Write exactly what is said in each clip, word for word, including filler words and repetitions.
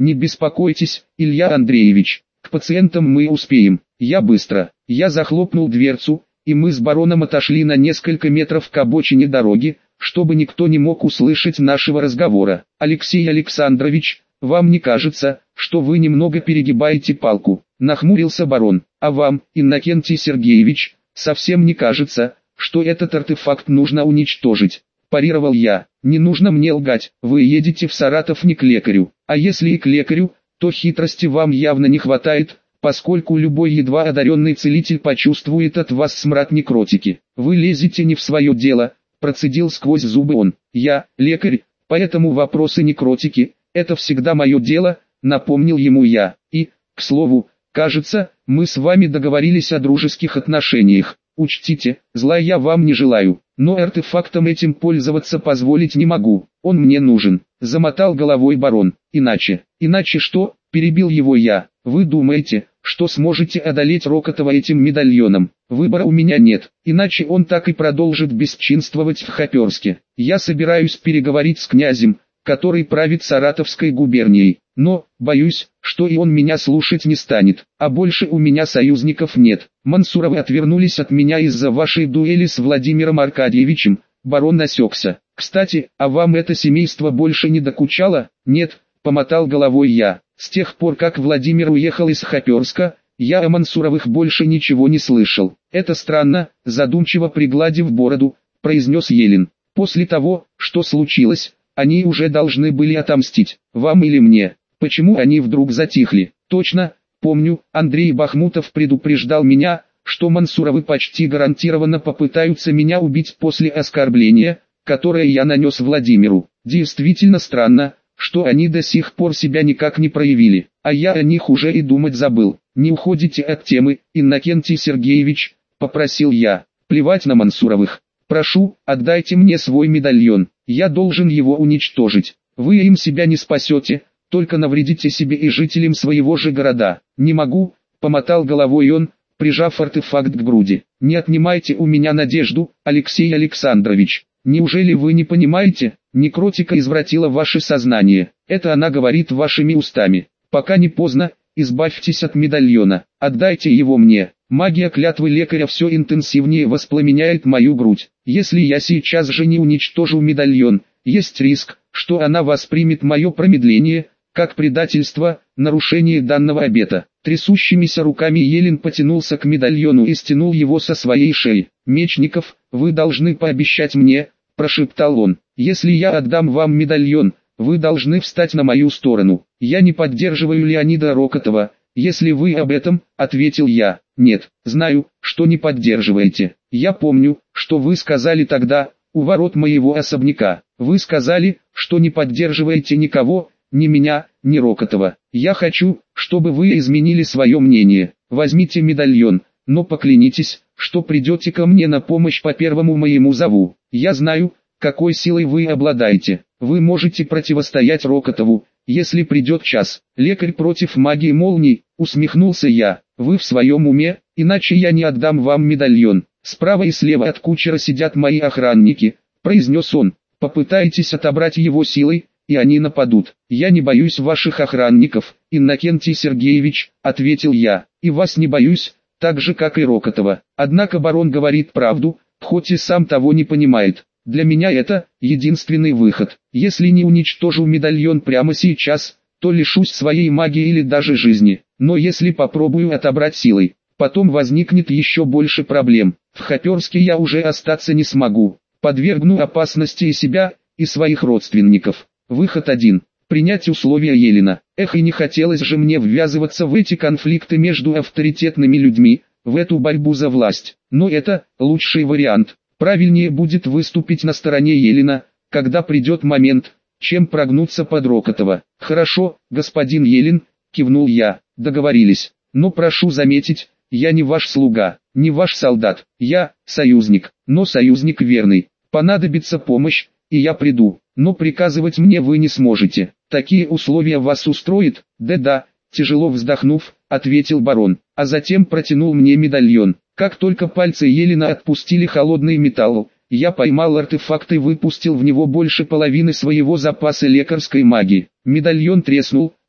Не беспокойтесь, Илья Андреевич, к пациентам мы успеем. Я быстро. Я захлопнул дверцу, и мы с бароном отошли на несколько метров к обочине дороги, чтобы никто не мог услышать нашего разговора. Алексей Александрович, вам не кажется, что вы немного перегибаете палку? Нахмурился барон. А вам, Иннокентий Сергеевич, совсем не кажется, что этот артефакт нужно уничтожить? Парировал я. Не нужно мне лгать, вы едете в Саратов не к лекарю. А если и к лекарю, то хитрости вам явно не хватает, поскольку любой едва одаренный целитель почувствует от вас смрад некротики. Вы лезете не в свое дело, процедил сквозь зубы он. Я, лекарь, поэтому вопросы некротики, это всегда мое дело, напомнил ему я. И, к слову, кажется, мы с вами договорились о дружеских отношениях. Учтите, зла я вам не желаю, но артефактом этим пользоваться позволить не могу, он мне нужен. Замотал головой барон. Иначе, иначе что, перебил его я. Вы думаете, что сможете одолеть Рокотова этим медальоном? Выбора у меня нет, иначе он так и продолжит бесчинствовать в Хоперске. Я собираюсь переговорить с князем, который правит Саратовской губернией, но, боюсь, что и он меня слушать не станет, а больше у меня союзников нет. Мансуровы отвернулись от меня из-за вашей дуэли с Владимиром Аркадьевичем, барон осекся. Кстати, а вам это семейство больше не докучало? Нет, помотал головой я. С тех пор, как Владимир уехал из Хоперска, я о Мансуровых больше ничего не слышал. Это странно, задумчиво пригладив бороду, произнес Елен. После того, что случилось, они уже должны были отомстить, вам или мне. Почему они вдруг затихли? Точно, помню, Андрей Бахмутов предупреждал меня, что Мансуровы почти гарантированно попытаются меня убить после оскорбления, которое я нанес Владимиру. Действительно странно, что они до сих пор себя никак не проявили, а я о них уже и думать забыл. Не уходите от темы, Иннокентий Сергеевич, попросил я. Плевать на Мансуровых. Прошу, отдайте мне свой медальон, я должен его уничтожить. Вы им себя не спасете, только навредите себе и жителям своего же города. Не могу, помотал головой он, прижав артефакт к груди. Не отнимайте у меня надежду, Алексей Александрович. Неужели вы не понимаете? Некротика извратила ваше сознание. Это она говорит вашими устами. Пока не поздно, избавьтесь от медальона. Отдайте его мне. Магия клятвы лекаря все интенсивнее воспламеняет мою грудь. Если я сейчас же не уничтожу медальон, есть риск, что она воспримет мое промедление, как предательство, нарушение данного обета. Трясущимися руками Елен потянулся к медальону и стянул его со своей шеи. «Мечников, вы должны пообещать мне», – прошептал он, – «если я отдам вам медальон, вы должны встать на мою сторону. Я не поддерживаю Леонида Рокотова, если вы об этом», – ответил я. «Нет, знаю, что не поддерживаете. Я помню, что вы сказали тогда, у ворот моего особняка. Вы сказали, что не поддерживаете никого, ни меня, ни Рокотова. Я хочу, чтобы вы изменили свое мнение. Возьмите медальон, но поклянитесь, что придете ко мне на помощь по первому моему зову. Я знаю, какой силой вы обладаете. Вы можете противостоять Рокотову, если придет час». «Лекарь против магии молний», усмехнулся я. «Вы в своем уме, иначе я не отдам вам медальон. Справа и слева от кучера сидят мои охранники», произнес он. «Попытайтесь отобрать его силой, и они нападут. Я не боюсь ваших охранников, Иннокентий Сергеевич», ответил я. «И вас не боюсь, так же как и Рокотова. Однако барон говорит правду, хоть и сам того не понимает. Для меня это единственный выход. Если не уничтожу медальон прямо сейчас, то лишусь своей магии или даже жизни. Но если попробую отобрать силой, потом возникнет еще больше проблем. В Хоперске я уже остаться не смогу. Подвергну опасности и себя, и своих родственников. Выход один. Принять условия Елена. Эх, и не хотелось же мне ввязываться в эти конфликты между авторитетными людьми, в эту борьбу за власть. Но это лучший вариант. Правильнее будет выступить на стороне Елена, когда придет момент, чем прогнуться под Рокотова. «Хорошо, господин Елен», кивнул я, — «договорились. Но прошу заметить, я не ваш слуга, не ваш солдат. Я союзник, но союзник верный. Понадобится помощь, и я приду, но приказывать мне вы не сможете. Такие условия вас устроят?» «Да-да», тяжело вздохнув, ответил барон, а затем протянул мне медальон. Как только пальцы Елена отпустили холодный металл, я поймал артефакт и выпустил в него больше половины своего запаса лекарской магии. Медальон треснул,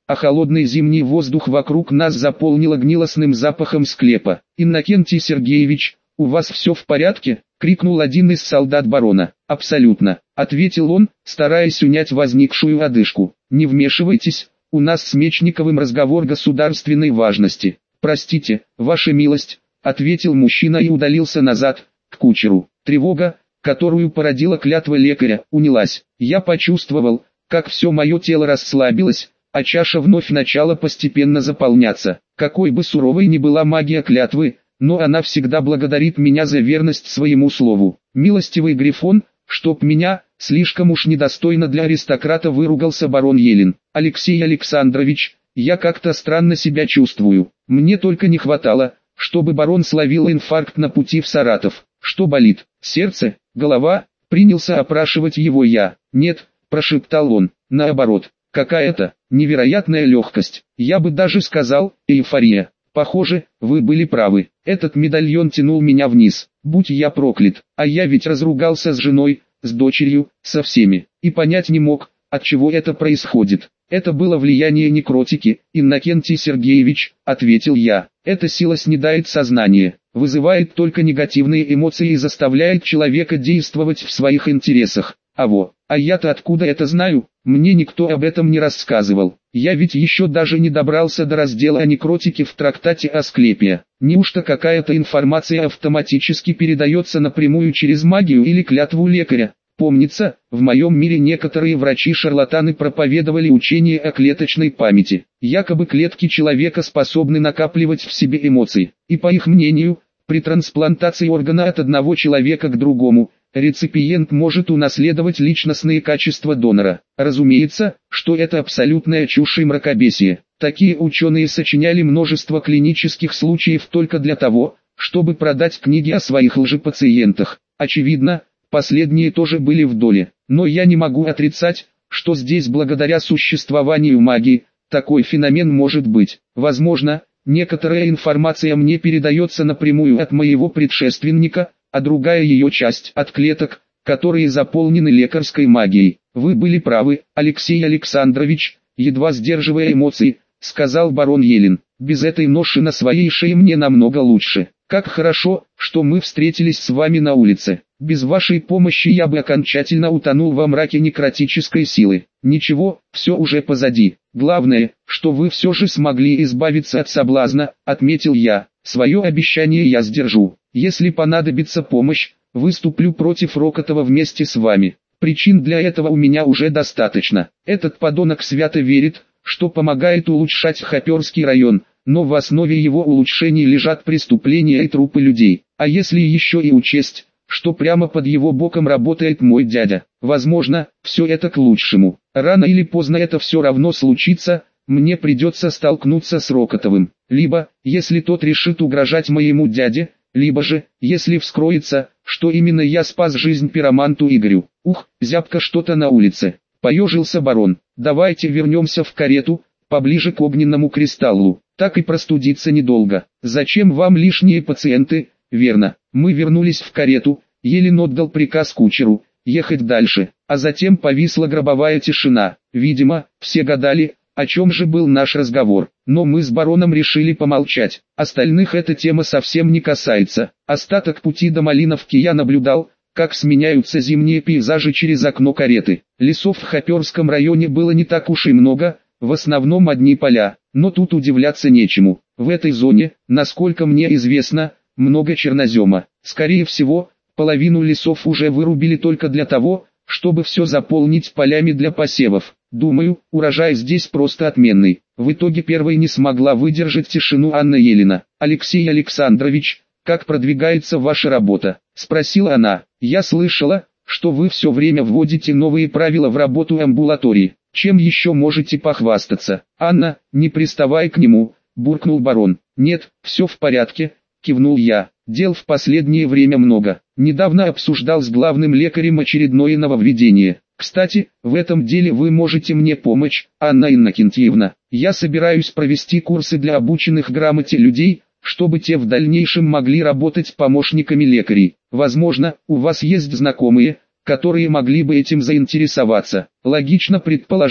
а холодный зимний воздух вокруг нас заполнило гнилостным запахом склепа. «Иннокентий Сергеевич, у вас все в порядке?» — крикнул один из солдат барона. «Абсолютно», — ответил он, стараясь унять возникшую одышку. «Не вмешивайтесь, у нас с Мечниковым разговор государственной важности». «Простите, ваша милость», — ответил мужчина и удалился назад, к кучеру. Тревога, которую породила клятва лекаря, унялась. Я почувствовал, как все мое тело расслабилось, а чаша вновь начала постепенно заполняться. Какой бы суровой ни была магия клятвы, но она всегда благодарит меня за верность своему слову. «Милостивый Грифон, чтоб меня, слишком уж недостойно для аристократа», выругался барон Елен. «Алексей Александрович, я как-то странно себя чувствую. Мне только не хватало, чтобы барон словил инфаркт на пути в Саратов. Что болит? Сердце? Голова?» Принялся опрашивать его я. «Нет», прошептал он, «наоборот, какая-то невероятная легкость. Я бы даже сказал, эйфория. Похоже, вы были правы. Этот медальон тянул меня вниз. Будь я проклят, а я ведь разругался с женой, с дочерью, со всеми, и понять не мог, от чего это происходит. Это было влияние некротики, Иннокентий Сергеевич», — ответил я. «Эта сила снедает сознание, вызывает только негативные эмоции и заставляет человека действовать в своих интересах. А во, а я-то откуда это знаю? Мне никто об этом не рассказывал. Я ведь еще даже не добрался до раздела о некротике в трактате Асклепия. Неужто какая-то информация автоматически передается напрямую через магию или клятву лекаря? Помнится, в моем мире некоторые врачи-шарлатаны проповедовали учение о клеточной памяти. Якобы клетки человека способны накапливать в себе эмоции. И по их мнению, при трансплантации органа от одного человека к другому, реципиент может унаследовать личностные качества донора. Разумеется, что это абсолютная чушь и мракобесие. Такие ученые сочиняли множество клинических случаев только для того, чтобы продать книги о своих лжепациентах. Очевидно, последние тоже были в доле. Но я не могу отрицать, что здесь благодаря существованию магии, такой феномен может быть. Возможно, некоторая информация мне передается напрямую от моего предшественника, а другая ее часть от клеток, которые заполнены лекарской магией. «Вы были правы, Алексей Александрович», едва сдерживая эмоции, сказал барон Елен. «Без этой ноши на своей шее мне намного лучше. Как хорошо, что мы встретились с вами на улице. Без вашей помощи я бы окончательно утонул во мраке некротической силы. Ничего, все уже позади. Главное, что вы все же смогли избавиться от соблазна», — отметил я. «Свое обещание я сдержу. Если понадобится помощь, выступлю против Рокотова вместе с вами. Причин для этого у меня уже достаточно. Этот подонок свято верит, что помогает улучшать Хоперский район, но в основе его улучшений лежат преступления и трупы людей. А если еще и учесть, что прямо под его боком работает мой дядя, возможно, все это к лучшему. Рано или поздно это все равно случится, мне придется столкнуться с Рокотовым. Либо, если тот решит угрожать моему дяде, либо же, если вскроется, что именно я спас жизнь пироманту Игорю. Ух, зябко что-то на улице. Поежился барон. Давайте вернемся в карету, поближе к огненному кристаллу. Так и простудиться недолго. Зачем вам лишние пациенты? Верно. Мы вернулись в карету, Елен отдал приказ кучеру ехать дальше, а затем повисла гробовая тишина. Видимо, все гадали, о чем же был наш разговор. Но мы с бароном решили помолчать. Остальных эта тема совсем не касается. Остаток пути до Малиновки я наблюдал, как сменяются зимние пейзажи через окно кареты. Лесов в Хоперском районе было не так уж и много, в основном одни поля. Но тут удивляться нечему. В этой зоне, насколько мне известно, много чернозема. Скорее всего, половину лесов уже вырубили только для того, чтобы все заполнить полями для посевов. Думаю, урожай здесь просто отменный. В итоге первой не смогла выдержать тишину Анна Елена. «Алексей Александрович, как продвигается ваша работа?» – спросила она. «Я слышала, что вы все время вводите новые правила в работу амбулатории. Чем еще можете похвастаться?» «Анна, не приставай к нему», – буркнул барон. «Нет, все в порядке», – кивнул я. «Дел в последнее время много. Недавно обсуждал с главным лекарем очередное нововведение. Кстати, в этом деле вы можете мне помочь, Анна Иннокентьевна. Я собираюсь провести курсы для обученных грамоте людей, чтобы те в дальнейшем могли работать помощниками лекарей. Возможно, у вас есть знакомые, которые могли бы этим заинтересоваться. Логично предположить,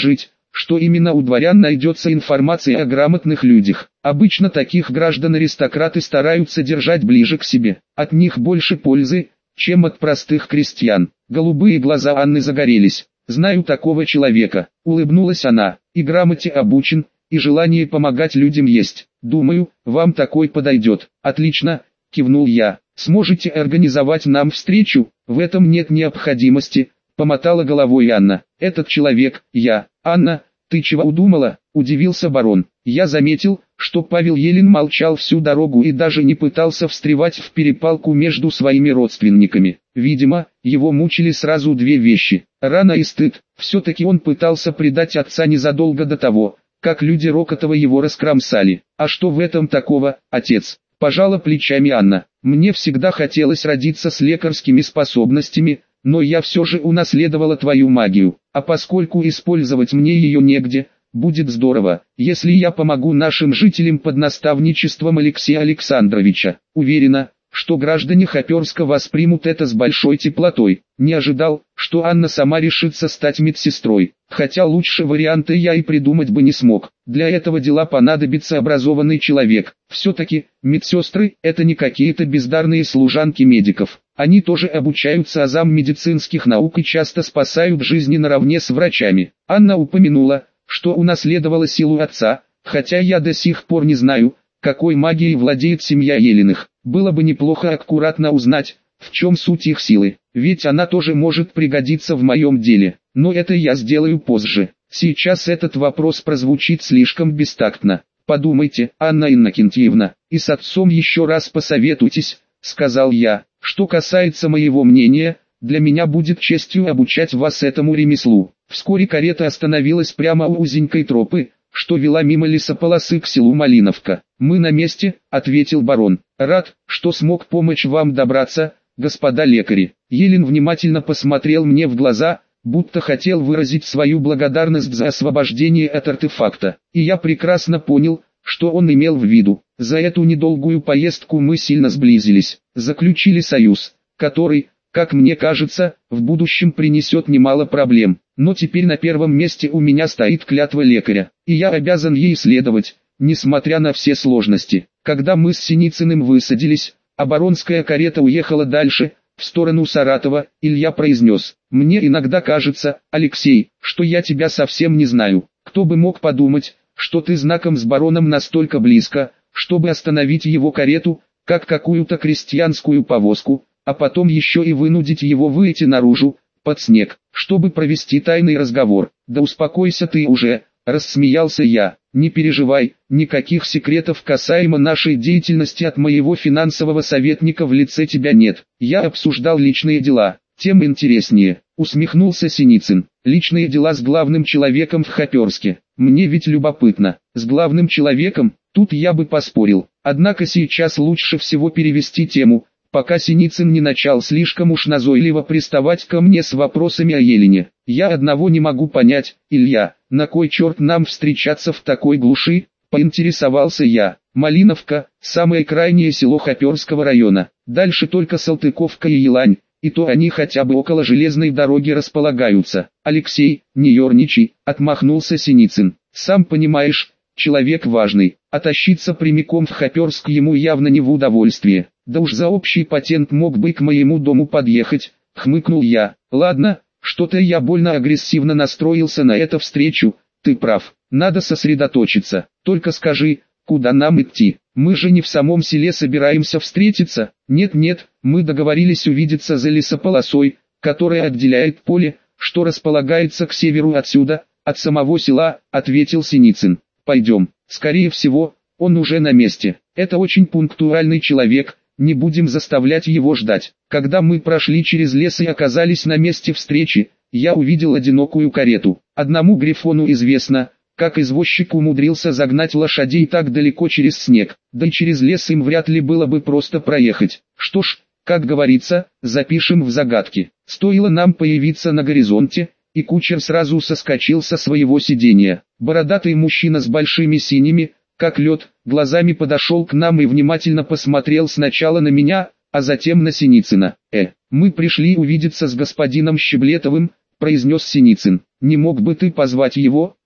что именно у дворян найдется информация о грамотных людях. Обычно таких граждан аристократы стараются держать ближе к себе. От них больше пользы, чем от простых крестьян. Голубые глаза Анны загорелись. «Знаю такого человека», — улыбнулась она, — «и грамоте обучен, и желание помогать людям есть. Думаю, вам такой подойдет». «Отлично», — кивнул я. «Сможете организовать нам встречу?» «В этом нет необходимости», — помотала головой Анна. «Этот человек, я». «Анна, ты чего удумала?» — удивился барон. Я заметил, что Павел Елен молчал всю дорогу и даже не пытался встревать в перепалку между своими родственниками. Видимо, его мучили сразу две вещи: рана и стыд. Все-таки он пытался предать отца незадолго до того, как люди Рокотова его раскромсали. «А что в этом такого, отец?» — пожала плечами Анна. «Мне всегда хотелось родиться с лекарскими способностями, но я все же унаследовала твою магию, а поскольку использовать мне ее негде, будет здорово, если я помогу нашим жителям под наставничеством Алексея Александровича. Уверена, что граждане Хоперска воспримут это с большой теплотой». Не ожидал, что Анна сама решится стать медсестрой, хотя лучше варианта я и придумать бы не смог. Для этого дела понадобится образованный человек. Все-таки, медсестры – это не какие-то бездарные служанки медиков. Они тоже обучаются азам медицинских наук и часто спасают жизни наравне с врачами. Анна упомянула, что унаследовала силу отца, хотя я до сих пор не знаю, какой магией владеет семья Елиных. Было бы неплохо аккуратно узнать, в чем суть их силы, ведь она тоже может пригодиться в моем деле. Но это я сделаю позже. Сейчас этот вопрос прозвучит слишком бестактно. Подумайте, Анна Иннокентьевна, и с отцом еще раз посоветуйтесь, сказал я. Что касается моего мнения, для меня будет честью обучать вас этому ремеслу. Вскоре карета остановилась прямо у узенькой тропы, что вела мимо лесополосы к селу Малиновка. «Мы на месте», — ответил барон. «Рад, что смог помочь вам добраться, господа лекари». Елен внимательно посмотрел мне в глаза, будто хотел выразить свою благодарность за освобождение от артефакта. И я прекрасно понял, что он имел в виду. За эту недолгую поездку мы сильно сблизились, заключили союз, который, как мне кажется, в будущем принесет немало проблем. Но теперь на первом месте у меня стоит клятва лекаря, и я обязан ей следовать, несмотря на все сложности. Когда мы с Синицыным высадились, а баронская карета уехала дальше, в сторону Саратова, Илья произнес: «Мне иногда кажется, Алексей, что я тебя совсем не знаю. Кто бы мог подумать, что ты знаком с бароном настолько близко, чтобы остановить его карету, как какую-то крестьянскую повозку, а потом еще и вынудить его выйти наружу, под снег, чтобы провести тайный разговор». «Да успокойся ты уже», — рассмеялся я. «Не переживай, никаких секретов касаемо нашей деятельности от моего финансового советника в лице тебя нет. Я обсуждал личные дела, тем интереснее», — усмехнулся Синицын. «Личные дела с главным человеком в Хоперске. Мне ведь любопытно, с главным человеком, тут я бы поспорил. Однако сейчас лучше всего перевести тему, пока Синицын не начал слишком уж назойливо приставать ко мне с вопросами о Елене. Я одного не могу понять, Илья, на кой черт нам встречаться в такой глуши?» — поинтересовался я. «Малиновка – самое крайнее село Хоперского района. Дальше только Салтыковка и Елань, и то они хотя бы около железной дороги располагаются». «Алексей, не ерничай», — отмахнулся Синицын. «Сам понимаешь, человек важный, а тащиться прямиком в Хоперск ему явно не в удовольствие. Да уж за общий патент мог бы к моему дому подъехать», — хмыкнул я. «Ладно, что-то я больно агрессивно настроился на эту встречу, ты прав, надо сосредоточиться. Только скажи, куда нам идти? Мы же не в самом селе собираемся встретиться». «Нет-нет, мы договорились увидеться за лесополосой, которая отделяет поле, что располагается к северу отсюда, от самого села», — ответил Синицын. «Пойдем, скорее всего, он уже на месте. Это очень пунктуальный человек, не будем заставлять его ждать». Когда мы прошли через лес и оказались на месте встречи, я увидел одинокую карету. Одному Грифону известно, как извозчик умудрился загнать лошадей так далеко через снег, да и через лес им вряд ли было бы просто проехать. Что ж, как говорится, запишем в загадки. Стоило нам появиться на горизонте, и кучер сразу соскочил со своего сиденья. Бородатый мужчина с большими синими, как лед, глазами подошел к нам и внимательно посмотрел сначала на меня, а затем на Синицына. «Э, мы пришли увидеться с господином Щеблетовым», — произнес Синицын. «Не мог бы ты позвать его?»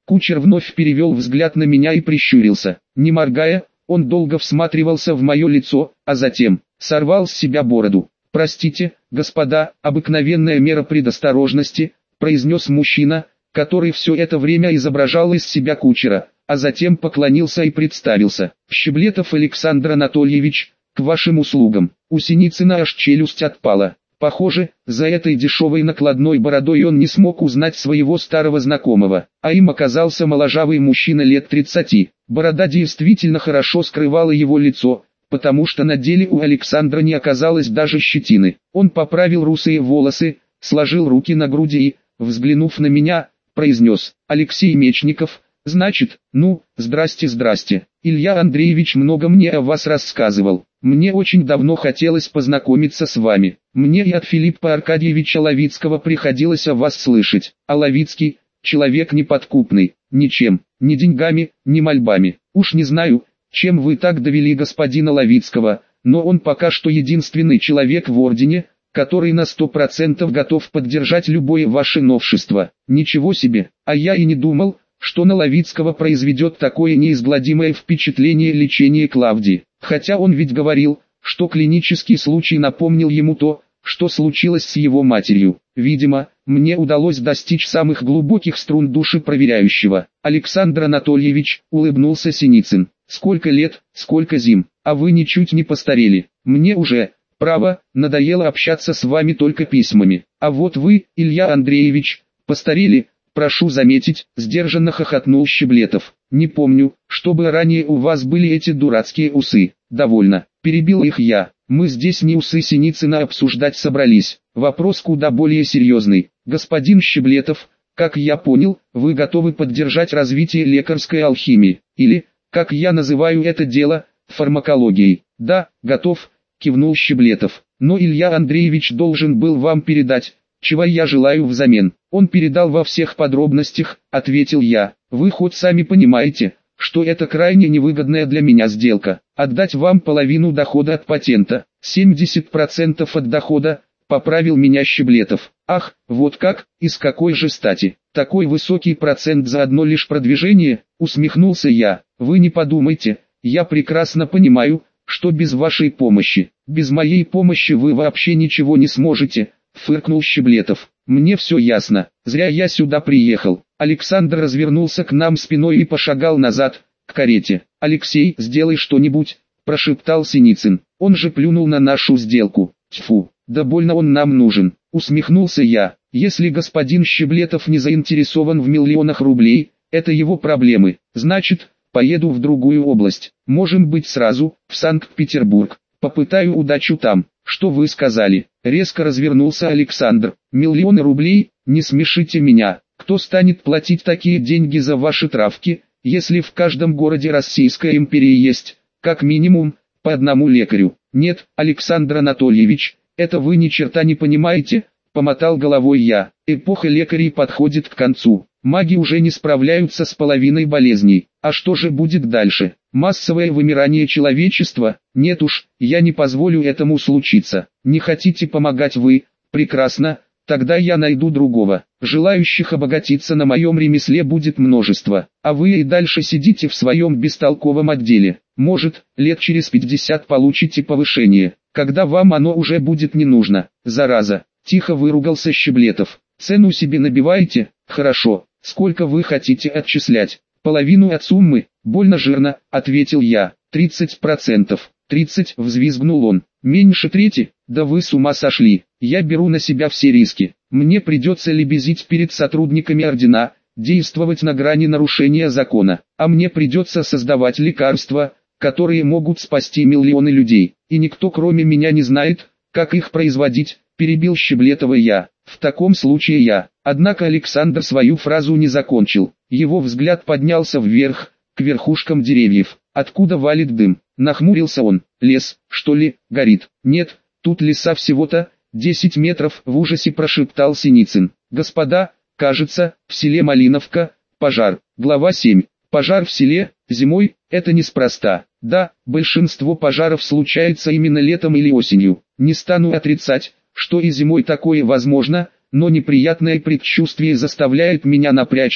Кучер вновь перевел взгляд на меня и прищурился. Не моргая, он долго всматривался в мое лицо, а затем сорвал с себя бороду. «Простите, господа, обыкновенная мера предосторожности», — произнес мужчина, который все это время изображал из себя кучера, а затем поклонился и представился. «Щеблетов Александр Анатольевич, к вашим услугам». У Синицына аж челюсть отпала. Похоже, за этой дешевой накладной бородой он не смог узнать своего старого знакомого, а им оказался моложавый мужчина лет тридцати. Борода действительно хорошо скрывала его лицо, потому что на деле у Александра не оказалось даже щетины. Он поправил русые волосы, сложил руки на груди и, взглянув на меня, произнес: «Алексей Мечников, значит, ну, здрасте-здрасте. Илья Андреевич много мне о вас рассказывал. Мне очень давно хотелось познакомиться с вами. Мне и от Филиппа Аркадьевича Лавицкого приходилось о вас слышать. А Лавицкий – человек неподкупный, ничем, ни деньгами, ни мольбами. Уж не знаю, чем вы так довели господина Лавицкого, но он пока что единственный человек в ордене, который на сто процентов готов поддержать любое ваше новшество. Ничего себе, а я и не думал, что на Лавицкого произведет такое неизгладимое впечатление лечение Клавдии. Хотя он ведь говорил, что клинический случай напомнил ему то, что случилось с его матерью. Видимо, мне удалось достичь самых глубоких струн души проверяющего. Александр Анатольевич, улыбнулся Синицын. Сколько лет, сколько зим, а вы ничуть не постарели. Мне уже, право, надоело общаться с вами только письмами. А вот вы, Илья Андреевич, постарели. Прошу заметить, сдержанно хохотнул Щеблетов. Не помню, чтобы ранее у вас были эти дурацкие усы. Довольно, перебил их я. Мы здесь не усы Синицына обсуждать собрались. Вопрос куда более серьезный. Господин Щеблетов, как я понял, вы готовы поддержать развитие лекарской алхимии, или, как я называю это дело, фармакологией. Да, готов, кивнул Щеблетов. Но Илья Андреевич должен был вам передать, чего я желаю взамен. Он передал во всех подробностях, ответил я. Вы хоть сами понимаете, что это крайне невыгодная для меня сделка. Отдать вам половину дохода от патента, семьдесят процентов от дохода, поправил меня Щеблетов. Ах, вот как, и с какой же стати? Такой высокий процент за одно лишь продвижение, усмехнулся я. Вы не подумайте, я прекрасно понимаю, что без вашей помощи, без моей помощи вы вообще ничего не сможете, фыркнул Щеблетов. Мне все ясно, зря я сюда приехал. Александр развернулся к нам спиной и пошагал назад, к карете. «Алексей, сделай что-нибудь», – прошептал Синицын. Он же плюнул на нашу сделку. Тьфу, да больно он нам нужен, усмехнулся я. Если господин Щеблетов не заинтересован в миллионах рублей, это его проблемы. Значит, поеду в другую область. Можем быть сразу, в Санкт-Петербург. Попытаю удачу там. Что вы сказали? Резко развернулся Александр. Миллионы рублей? Не смешите меня. Кто станет платить такие деньги за ваши травки, если в каждом городе Российской империи есть, как минимум, по одному лекарю? Нет, Александр Анатольевич, это вы ни черта не понимаете, помотал головой я. Эпоха лекарей подходит к концу. Маги уже не справляются с половиной болезней. А что же будет дальше? Массовое вымирание человечества? Нет уж, я не позволю этому случиться. Не хотите помогать вы? Прекрасно, тогда я найду другого. Желающих обогатиться на моем ремесле будет множество. А вы и дальше сидите в своем бестолковом отделе. Может, лет через пятьдесят получите повышение, когда вам оно уже будет не нужно. Зараза, тихо выругался Щеблетов. Цену себе набиваете? Хорошо. Сколько вы хотите отчислять? Половину от суммы, больно жирно, ответил я. тридцать процентов. тридцать, взвизгнул он. Меньше трети? Да вы с ума сошли. Я беру на себя все риски. Мне придется лебезить перед сотрудниками ордена, действовать на грани нарушения закона. А мне придется создавать лекарства, которые могут спасти миллионы людей. И никто кроме меня не знает, как их производить, перебил Щеблетова я. В таком случае я. Однако Александр свою фразу не закончил. Его взгляд поднялся вверх, к верхушкам деревьев. Откуда валит дым? Нахмурился он. Лес, что ли, горит? Нет, тут леса всего-то десять метров, в ужасе прошептал Синицын. Господа, кажется, в селе Малиновка, пожар. Глава семь. Пожар в селе, зимой, это неспроста. Да, большинство пожаров случается именно летом или осенью. Не стану отрицать, что и зимой такое возможно, но неприятное предчувствие заставляет меня напрячься,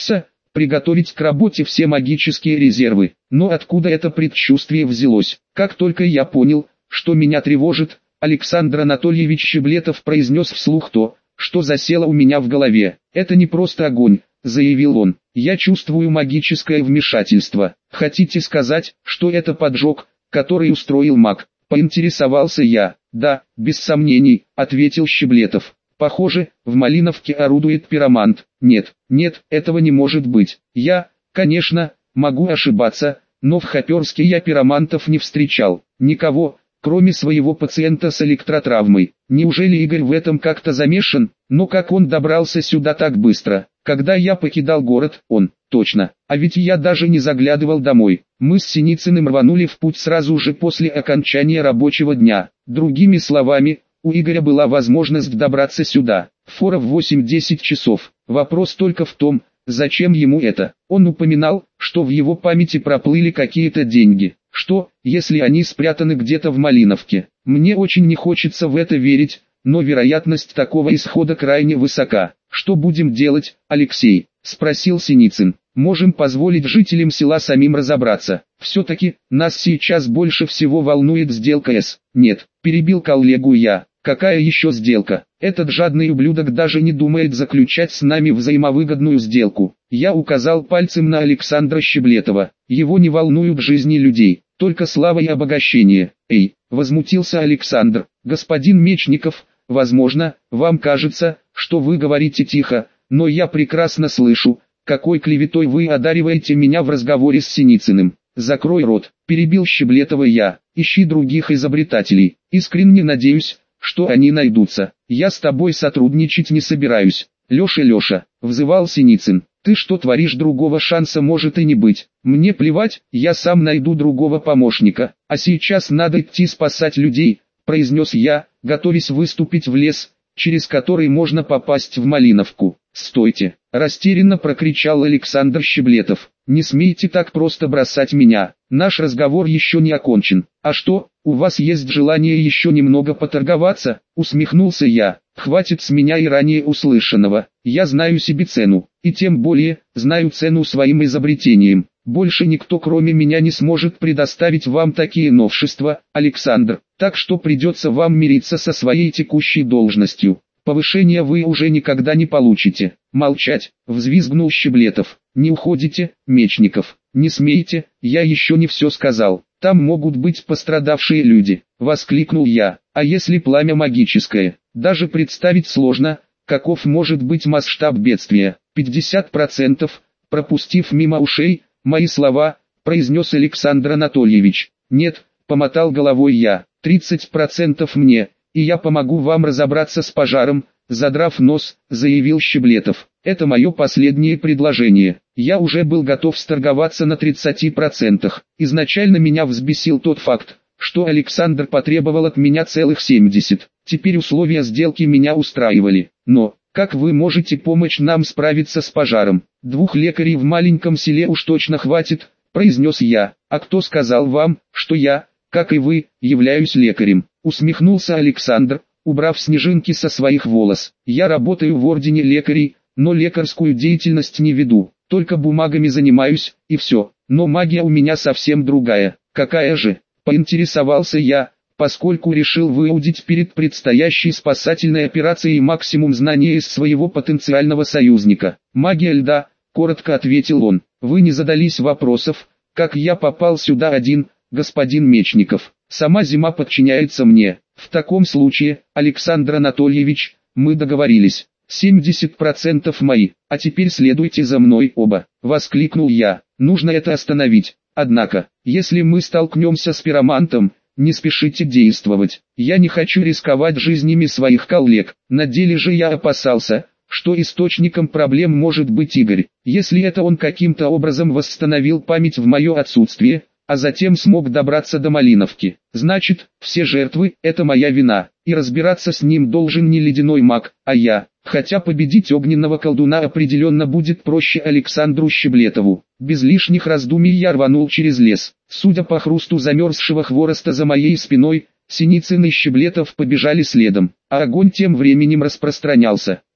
приготовить к работе все магические резервы. Но откуда это предчувствие взялось? Как только я понял, что меня тревожит, Александр Анатольевич Щеблетов произнес вслух то, что засело у меня в голове. «Это не просто огонь», — заявил он. «Я чувствую магическое вмешательство. Хотите сказать, что это поджог, который устроил маг?» — поинтересовался я. «Да, без сомнений», — ответил Щеблетов. «Похоже, в Малиновке орудует пиромант». «Нет, нет, этого не может быть. Я, конечно, могу ошибаться, но в Хоперске я пиромантов не встречал. Никого, кроме своего пациента с электротравмой. Неужели Игорь в этом как-то замешан? Но как он добрался сюда так быстро? Когда я покидал город, он, точно. А ведь я даже не заглядывал домой. Мы с Синицыным рванули в путь сразу же после окончания рабочего дня. Другими словами, у Игоря была возможность добраться сюда. Фора в восемь-десять часов. Вопрос только в том, зачем ему это. Он упоминал, что в его памяти проплыли какие-то деньги. Что, если они спрятаны где-то в Малиновке? Мне очень не хочется в это верить, но вероятность такого исхода крайне высока. «Что будем делать, Алексей?» – спросил Синицын. «Можем позволить жителям села самим разобраться. Все-таки, нас сейчас больше всего волнует сделка С». «Нет», – перебил коллегу я. «Какая еще сделка? Этот жадный ублюдок даже не думает заключать с нами взаимовыгодную сделку». Я указал пальцем на Александра Щеблетова. «Его не волнуют жизни людей, только слава и обогащение». «Эй!» – возмутился Александр. «Господин Мечников, возможно, вам кажется, что вы говорите тихо, но я прекрасно слышу, какой клеветой вы одариваете меня в разговоре с Синицыным». «Закрой рот», – перебил Щеблетова я. «Ищи других изобретателей. Искренне надеюсь, что они найдутся. Я с тобой сотрудничать не собираюсь». «Леша, Леша», — взывал Синицын, — «ты что творишь, другого шанса может и не быть. Мне плевать, я сам найду другого помощника. А сейчас надо идти спасать людей», — произнес я, готовясь выступить в лес, через который можно попасть в Малиновку. «Стойте!» — растерянно прокричал Александр Щеблетов. «Не смейте так просто бросать меня. Наш разговор еще не окончен. А что, у вас есть желание еще немного поторговаться?» — усмехнулся я. «Хватит с меня и ранее услышанного. Я знаю себе цену, и тем более, знаю цену своим изобретениям. Больше никто кроме меня не сможет предоставить вам такие новшества, Александр, так что придется вам мириться со своей текущей должностью. Повышения вы уже никогда не получите». «Молчать!» — взвизгнул Щеблетов. «Не уходите, Мечников, не смейте, я еще не все сказал. Там могут быть пострадавшие люди», — воскликнул я. «А если пламя магическое? Даже представить сложно, каков может быть масштаб бедствия». пятьдесят процентов, пропустив мимо ушей мои слова, произнес Александр Анатольевич. «Нет», — помотал головой я, — «тридцать процентов мне, и я помогу вам разобраться с пожаром», — задрав нос, заявил Щеблетов. «Это мое последнее предложение. Я уже был готов сторговаться на тридцати процентах. Изначально меня взбесил тот факт, что Александр потребовал от меня целых семьдесят. Теперь условия сделки меня устраивали. Но, как вы можете помочь нам справиться с пожаром? Двух лекарей в маленьком селе уж точно хватит», — произнес я. «А кто сказал вам, что я, как и вы, являюсь лекарем?» — усмехнулся Александр, убрав снежинки со своих волос. «Я работаю в ордене лекарей, но лекарскую деятельность не веду, только бумагами занимаюсь, и все. Но магия у меня совсем другая». «Какая же?» — поинтересовался я, поскольку решил выудить перед предстоящей спасательной операцией максимум знаний из своего потенциального союзника. «Магия льда», — коротко ответил он. «Вы не задались вопросов, как я попал сюда один, господин Мечников. Сама зима подчиняется мне. В таком случае, Александр Анатольевич, мы договорились. семьдесят процентов мои, а теперь следуйте за мной оба», — воскликнул я. «Нужно это остановить. Однако, если мы столкнемся с пиромантом, не спешите действовать. Я не хочу рисковать жизнями своих коллег. На деле же я опасался, что источником проблем может быть Игорь. Если это он каким-то образом восстановил память в мое отсутствие, а затем смог добраться до Малиновки, значит, все жертвы – это моя вина, и разбираться с ним должен не ледяной маг, а я. Хотя победить огненного колдуна определенно будет проще Александру Щеблетову. Без лишних раздумий я рванул через лес. Судя по хрусту замерзшего хвороста за моей спиной, Синицын и Щеблетов побежали следом, а огонь тем временем распространялся.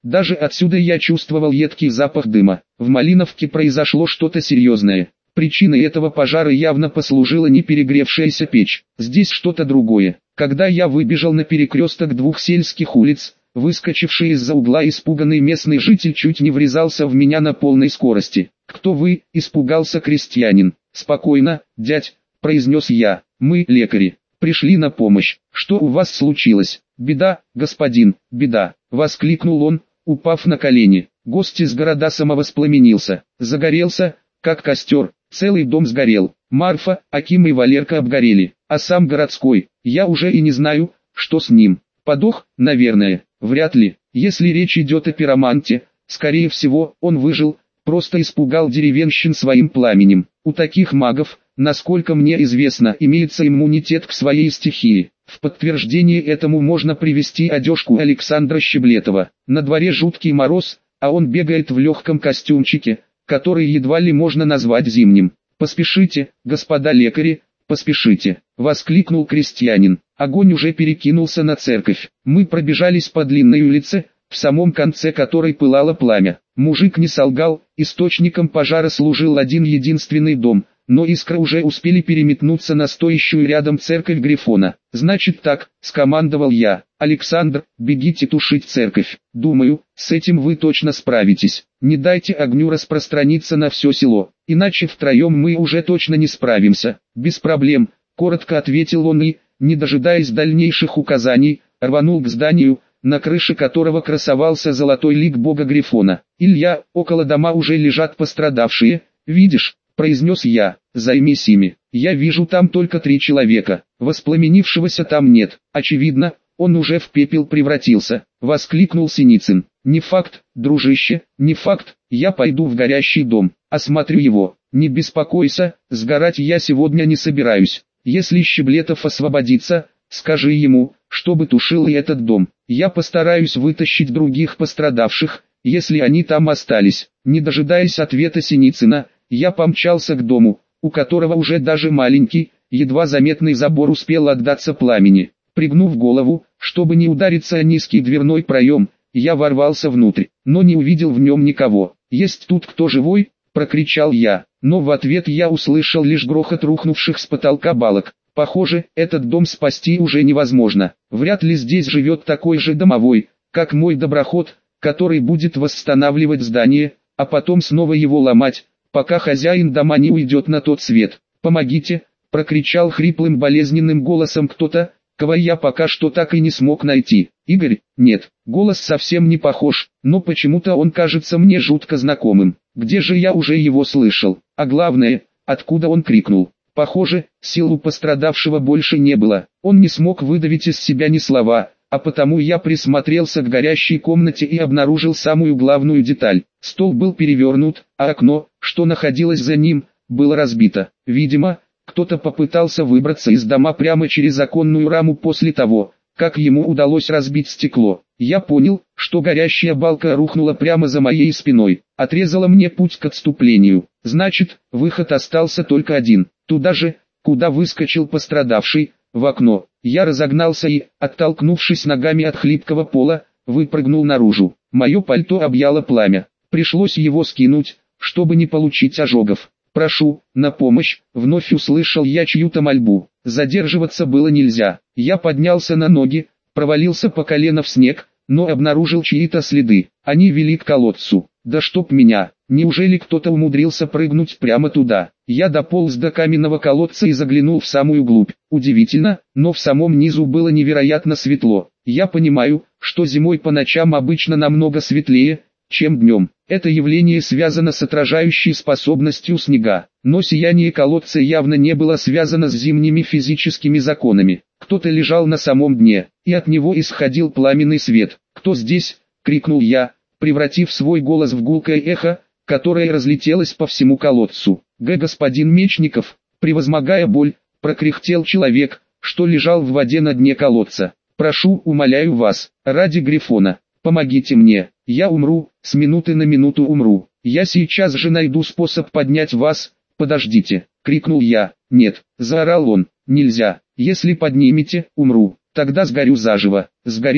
Даже отсюда я чувствовал едкий запах дыма. В Малиновке произошло что-то серьезное. Причиной этого пожара явно послужила не перегревшаяся печь. Здесь что-то другое. Когда я выбежал на перекресток двух сельских улиц, выскочивший из-за угла испуганный местный житель чуть не врезался в меня на полной скорости. «Кто вы?» – испугался крестьянин. «Спокойно, дядь», – произнес я. «Мы, лекари, пришли на помощь. Что у вас случилось?» «Беда, господин, беда», – воскликнул он, упав на колени. Гость из города самовоспламенился. Загорелся, как костер. Целый дом сгорел. Марфа, Аким и Валерка обгорели. А сам городской, я уже и не знаю, что с ним. Подох, наверное. Вряд ли. Если речь идет о пироманте, скорее всего, он выжил, просто испугал деревенщин своим пламенем. У таких магов, насколько мне известно, имеется иммунитет к своей стихии. В подтверждение этому можно привести одежку Александра Щеблетова. На дворе жуткий мороз, а он бегает в легком костюмчике, который едва ли можно назвать зимним. «Поспешите, господа лекари, поспешите!» — воскликнул крестьянин. Огонь уже перекинулся на церковь. Мы пробежались по длинной улице, в самом конце которой пылало пламя. Мужик не солгал, источником пожара служил один единственный дом, но искры уже успели переметнуться на стоящую рядом церковь Грифона. «Значит так», — скомандовал я. «Александр, бегите тушить церковь. Думаю, с этим вы точно справитесь. Не дайте огню распространиться на все село, иначе втроем мы уже точно не справимся». «Без проблем», — коротко ответил он и, не дожидаясь дальнейших указаний, рванул к зданию, на крыше которого красовался золотой лик бога Грифона. «Илья, около дома уже лежат пострадавшие, видишь?» — произнес я. «Займись ими. Я вижу там только три человека. Воспламенившегося там нет. Очевидно, он уже в пепел превратился», — воскликнул Синицын. «Не факт, дружище, не факт. Я пойду в горящий дом, осмотрю его. Не беспокойся, сгорать я сегодня не собираюсь. Если Щеблетов освободится, скажи ему, чтобы тушил и этот дом. Я постараюсь вытащить других пострадавших, если они там остались». Не дожидаясь ответа Синицына, я помчался к дому, у которого уже даже маленький, едва заметный забор успел отдаться пламени. Пригнув голову, чтобы не удариться о низкий дверной проем, я ворвался внутрь, но не увидел в нем никого. «Есть тут кто живой?» – прокричал я, но в ответ я услышал лишь грохот рухнувших с потолка балок. Похоже, этот дом спасти уже невозможно. Вряд ли здесь живет такой же домовой, как мой доброход, который будет восстанавливать здание, а потом снова его ломать, пока хозяин дома не уйдет на тот свет. «Помогите!» – прокричал хриплым болезненным голосом кто-то, кого я пока что так и не смог найти. «Игорь?» Нет, голос совсем не похож, но почему-то он кажется мне жутко знакомым. Где же я уже его слышал? А главное, откуда он крикнул? Похоже, сил у пострадавшего больше не было. Он не смог выдавить из себя ни слова, а потому я присмотрелся к горящей комнате и обнаружил самую главную деталь. Стол был перевернут, а окно, что находилось за ним, было разбито. Видимо, кто-то попытался выбраться из дома прямо через оконную раму после того, как ему удалось разбить стекло. Я понял, что горящая балка рухнула прямо за моей спиной, отрезала мне путь к отступлению. Значит, выход остался только один, туда же, куда выскочил пострадавший, в окно. Я разогнался и, оттолкнувшись ногами от хлипкого пола, выпрыгнул наружу. Мое пальто объяло пламя. Пришлось его скинуть, чтобы не получить ожогов. «Прошу, на помощь!» — вновь услышал я чью-то мольбу. Задерживаться было нельзя. Я поднялся на ноги, провалился по колено в снег, но обнаружил чьи-то следы. Они вели к колодцу. Да чтоб меня! Неужели кто-то умудрился прыгнуть прямо туда? Я дополз до каменного колодца и заглянул в самую глубь. Удивительно, но в самом низу было невероятно светло. Я понимаю, что зимой по ночам обычно намного светлее, чем днем. Это явление связано с отражающей способностью снега, но сияние колодца явно не было связано с зимними физическими законами. Кто-то лежал на самом дне, и от него исходил пламенный свет. «Кто здесь?» — крикнул я, превратив свой голос в гулкое эхо, которое разлетелось по всему колодцу. «Г. господин Мечников», превозмогая боль, прокряхтел человек, что лежал в воде на дне колодца. «Прошу, умоляю вас, ради Грифона, помогите мне, я умру, с минуты на минуту умру. Я сейчас же найду способ поднять вас, подождите», — крикнул я. «Нет», — заорал он, — «нельзя, если поднимете, умру, тогда сгорю заживо». «Сгорит», —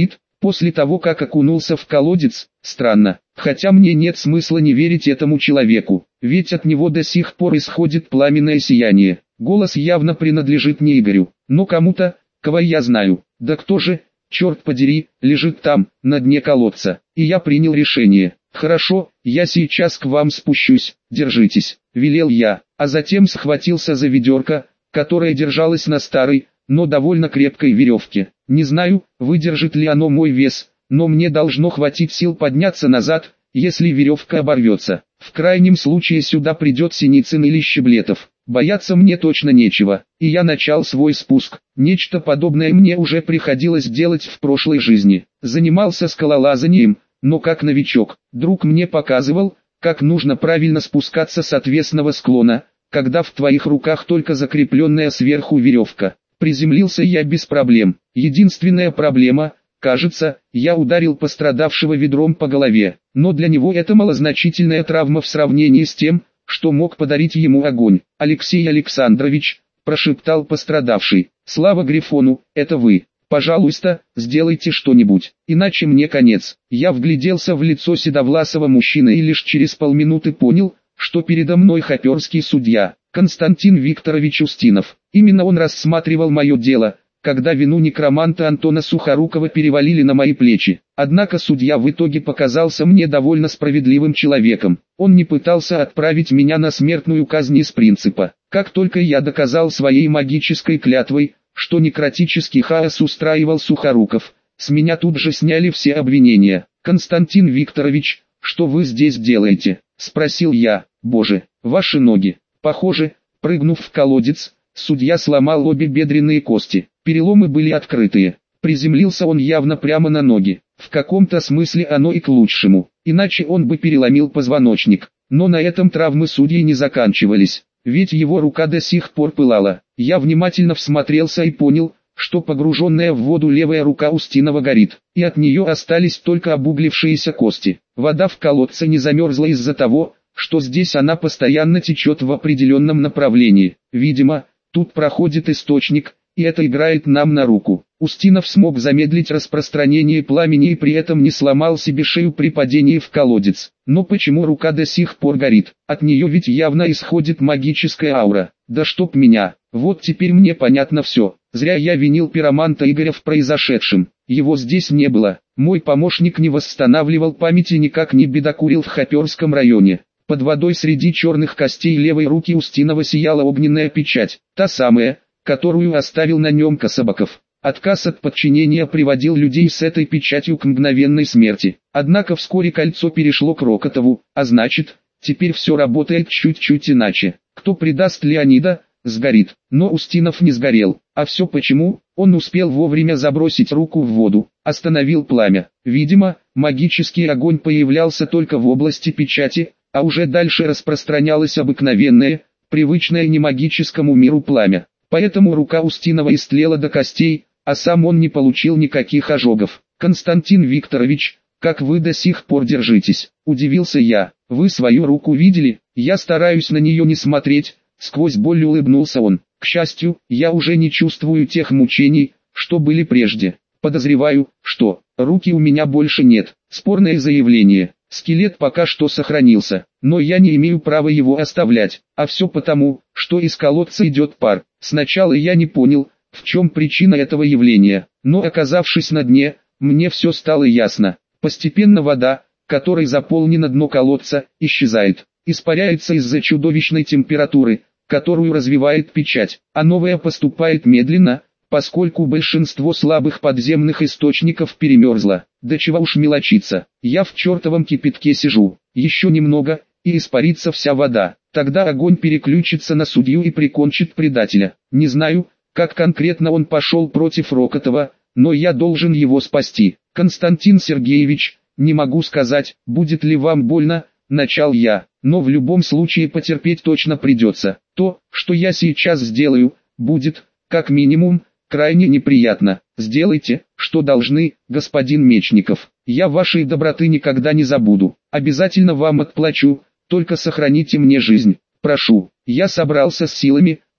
после того, как окунулся в колодец? Странно, хотя мне нет смысла не верить этому человеку, ведь от него до сих пор исходит пламенное сияние. Голос явно принадлежит не Игорю, но кому-то, кого я знаю. Да кто же, черт подери, лежит там, на дне колодца? И я принял решение. «Хорошо, я сейчас к вам спущусь, держитесь», — велел я, а затем схватился за ведерко, которое держалось на старой, но довольно крепкой веревке. Не знаю, выдержит ли оно мой вес, но мне должно хватить сил подняться назад, если веревка оборвется. В крайнем случае сюда придет Синицын или Щеблетов. Бояться мне точно нечего, и я начал свой спуск. Нечто подобное мне уже приходилось делать в прошлой жизни. Занимался скалолазанием, но как новичок. Друг мне показывал, как нужно правильно спускаться с отвесного склона, когда в твоих руках только закрепленная сверху веревка. Приземлился я без проблем. Единственная проблема, кажется, я ударил пострадавшего ведром по голове, но для него это малозначительная травма в сравнении с тем, что мог подарить ему огонь. «Алексей Александрович», – прошептал пострадавший, – «слава Грифону, это вы. Пожалуйста, сделайте что-нибудь, иначе мне конец». Я вгляделся в лицо седовласого мужчины и лишь через полминуты понял, что передо мной хоперский судья, Константин Викторович Устинов. Именно он рассматривал мое дело, когда вину некроманта Антона Сухорукова перевалили на мои плечи. Однако судья в итоге показался мне довольно справедливым человеком. Он не пытался отправить меня на смертную казнь из принципа. Как только я доказал своей магической клятвой, что некротический хаос устраивал Сухоруков, с меня тут же сняли все обвинения. «Константин Викторович, что вы здесь делаете?» – спросил я. «Боже, ваши ноги». Похоже, прыгнув в колодец, судья сломал обе бедренные кости. Переломы были открытые. Приземлился он явно прямо на ноги. В каком-то смысле оно и к лучшему, иначе он бы переломил позвоночник. Но на этом травмы судьи не заканчивались, ведь его рука до сих пор пылала. Я внимательно всмотрелся и понял, что погруженная в воду левая рука Устинова горит, и от нее остались только обуглившиеся кости. Вода в колодце не замерзла из-за того, что здесь она постоянно течет в определенном направлении. Видимо, тут проходит источник, и это играет нам на руку. Устинов смог замедлить распространение пламени и при этом не сломал себе шею при падении в колодец. Но почему рука до сих пор горит? От нее ведь явно исходит магическая аура. Да чтоб меня, вот теперь мне понятно все. Зря я винил пироманта Игоря в произошедшем. Его здесь не было. Мой помощник не восстанавливал память и никак не бедокурил в Хоперском районе. Под водой среди черных костей левой руки Устинова сияла огненная печать, та самая, которую оставил на нем Кособоков. Отказ от подчинения приводил людей с этой печатью к мгновенной смерти. Однако вскоре кольцо перешло к Рокотову, а значит, теперь все работает чуть-чуть иначе. Кто предаст Леонида, сгорит. Но Устинов не сгорел. А все почему? Он успел вовремя забросить руку в воду, остановил пламя. Видимо, магический огонь появлялся только в области печати, а уже дальше распространялось обыкновенное, привычное немагическому миру пламя. Поэтому рука Устинова истлела до костей, а сам он не получил никаких ожогов. «Константин Викторович, как вы до сих пор держитесь?» – удивился я. «Вы свою руку видели?» «Я стараюсь на нее не смотреть», – сквозь боль улыбнулся он. «К счастью, я уже не чувствую тех мучений, что были прежде. Подозреваю, что руки у меня больше нет». Спорное заявление. Скелет пока что сохранился, но я не имею права его оставлять, а все потому, что из колодца идет пар. Сначала я не понял, в чем причина этого явления, но оказавшись на дне, мне все стало ясно. Постепенно вода, которой заполнено дно колодца, исчезает, испаряется из-за чудовищной температуры, которую развивает печать, а новая поступает медленно, поскольку большинство слабых подземных источников перемерзло. Да чего уж мелочиться, я в чертовом кипятке сижу, еще немного, и испарится вся вода, тогда огонь переключится на судью и прикончит предателя. Не знаю, как конкретно он пошел против Рокотова, но я должен его спасти. «Константин Сергеевич, не могу сказать, будет ли вам больно», — начал я, «но в любом случае потерпеть точно придется. То, что я сейчас сделаю, будет, как минимум, крайне неприятно. Сделайте, что должны, господин Мечников. Я вашей доброты никогда не забуду. Обязательно вам отплачу, только сохраните мне жизнь. Прошу». Я собрался с силами,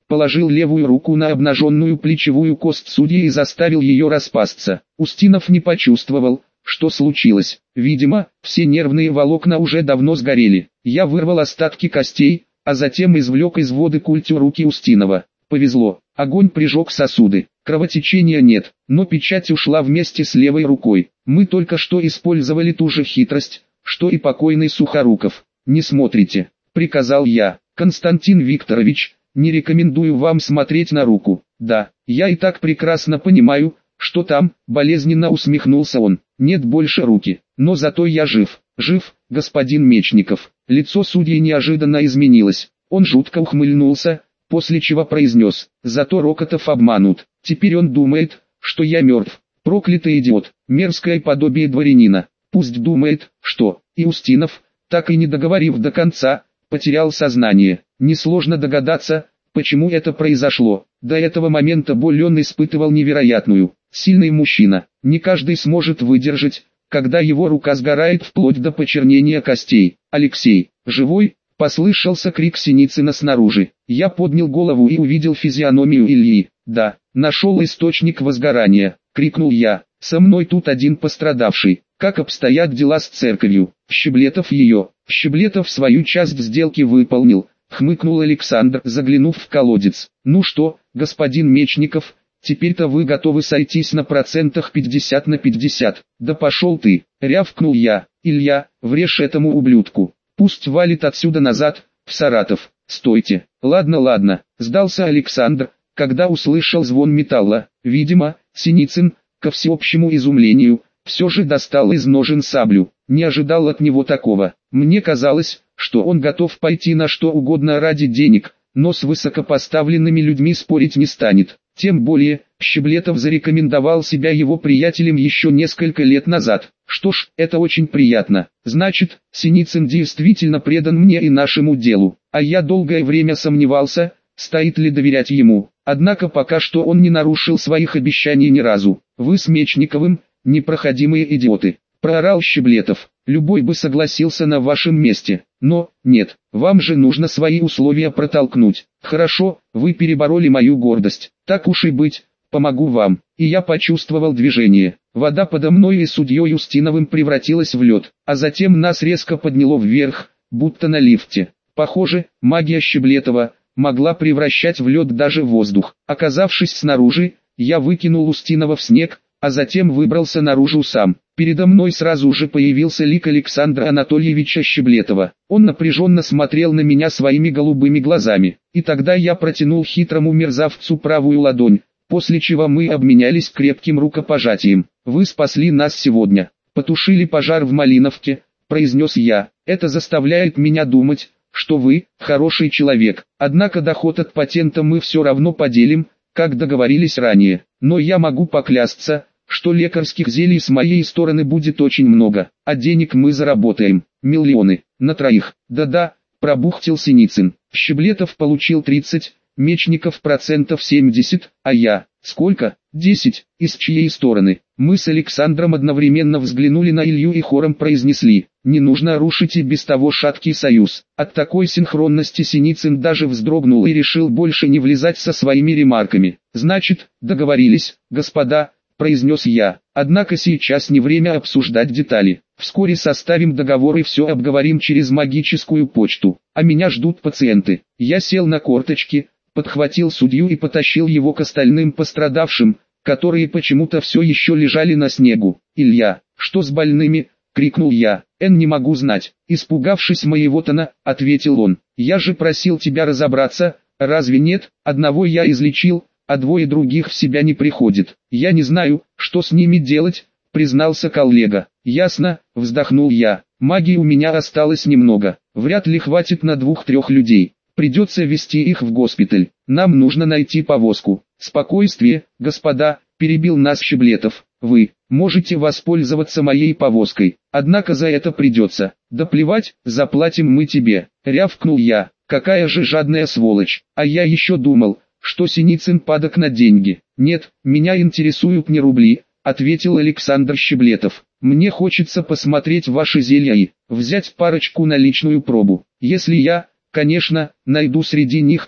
положил левую руку на обнаженную плечевую кость судьи и заставил ее распасться. Устинов не почувствовал, что случилось. Видимо, все нервные волокна уже давно сгорели. Я вырвал остатки костей, а затем извлек из воды культю руки Устинова. Повезло, огонь прижег сосуды, кровотечения нет, но печать ушла вместе с левой рукой. Мы только что использовали ту же хитрость, что и покойный Сухоруков. «Не смотрите», — приказал я. «Константин Викторович, не рекомендую вам смотреть на руку». «Да, я и так прекрасно понимаю, что там», — болезненно усмехнулся он. «Нет больше руки, но зато я жив, жив, господин Мечников». Лицо судьи неожиданно изменилось, он жутко ухмыльнулся, после чего произнес: «Зато Рокотов обманут, теперь он думает, что я мертв. Проклятый идиот, мерзкое подобие дворянина. Пусть думает, что...» И Устинов, так и не договорив до конца, потерял сознание. Несложно догадаться, почему это произошло. До этого момента боль он испытывал невероятную. Сильный мужчина, не каждый сможет выдержать, когда его рука сгорает вплоть до почернения костей. «Алексей, живой?» — послышался крик Синицына снаружи. Я поднял голову и увидел физиономию Ильи. «Да, нашел источник возгорания», — крикнул я. «Со мной тут один пострадавший. Как обстоят дела с церковью?» Щеблетов ее. Щеблетов свою часть сделки выполнил, хмыкнул Александр, заглянув в колодец. «Ну что, господин Мечников, теперь-то вы готовы сойтись на процентах пятьдесят на пятьдесят. Да пошел ты», — рявкнул я. «Илья, врежь этому ублюдку. Пусть валит отсюда назад, в Саратов». «Стойте». «Ладно, ладно», — сдался Александр, когда услышал звон металла. Видимо, Синицын, ко всеобщему изумлению, все же достал из ножен саблю. Не ожидал от него такого. Мне казалось, что он готов пойти на что угодно ради денег, но с высокопоставленными людьми спорить не станет. Тем более, Щеблетов зарекомендовал себя его приятелем еще несколько лет назад. Что ж, это очень приятно. Значит, Синицын действительно предан мне и нашему делу. А я долгое время сомневался, стоит ли доверять ему. Однако пока что он не нарушил своих обещаний ни разу. «Вы с Мечниковым — непроходимые идиоты», — проорал Щеблетов. «Любой бы согласился на вашем месте. Но, нет, вам же нужно свои условия протолкнуть. Хорошо, вы перебороли мою гордость. Так уж и быть, помогу вам». И я почувствовал движение. Вода подо мной и судьей Устиновым превратилась в лед, а затем нас резко подняло вверх, будто на лифте. Похоже, магия Щеблетова могла превращать в лед даже воздух. Оказавшись снаружи, я выкинул Устинова в снег, а затем выбрался наружу сам. Передо мной сразу же появился лик Александра Анатольевича Щеблетова. Он напряженно смотрел на меня своими голубыми глазами. И тогда я протянул хитрому мерзавцу правую ладонь, после чего мы обменялись крепким рукопожатием. «Вы спасли нас сегодня, потушили пожар в Малиновке», — произнес я. «Это заставляет меня думать, что вы хороший человек. Однако доход от патента мы все равно поделим, как договорились ранее. Но я могу поклясться, что лекарских зелий с моей стороны будет очень много, а денег мы заработаем миллионы, на троих». «Да-да», — пробухтел Синицын. «Щеблетов получил тридцать, Мечников процентов семьдесят, а я, сколько? десять, из чьей стороны?» Мы с Александром одновременно взглянули на Илью и хором произнесли: «Не нужно рушить и без того шаткий союз». От такой синхронности Синицын даже вздрогнул и решил больше не влезать со своими ремарками. «Значит, договорились, господа», — произнес я. «Однако сейчас не время обсуждать детали. Вскоре составим договор и все обговорим через магическую почту. А меня ждут пациенты». Я сел на корточки, подхватил судью и потащил его к остальным пострадавшим, которые почему-то все еще лежали на снегу. «Илья, что с больными?» — крикнул я. «Эн, не могу знать». Испугавшись моего тона, ответил он. «Я же просил тебя разобраться, разве нет? Одного я излечил, а двое других в себя не приходят. Я не знаю, что с ними делать», — признался коллега. «Ясно», — вздохнул я. «Магии у меня осталось немного. Вряд ли хватит на двух-трех людей. Придется везти их в госпиталь. Нам нужно найти повозку». «Спокойствие, господа», — перебил нас Щеблетов. «Вы можете воспользоваться моей повозкой, однако за это придется». «Да плевать, заплатим мы тебе», — рявкнул я. «Какая же жадная сволочь, а я еще думал, что Синицын падок на деньги». «Нет, меня интересуют не рубли», — ответил Александр Щеблетов. «Мне хочется посмотреть ваши зелья и взять парочку на личную пробу. Если я, конечно, найду среди них то,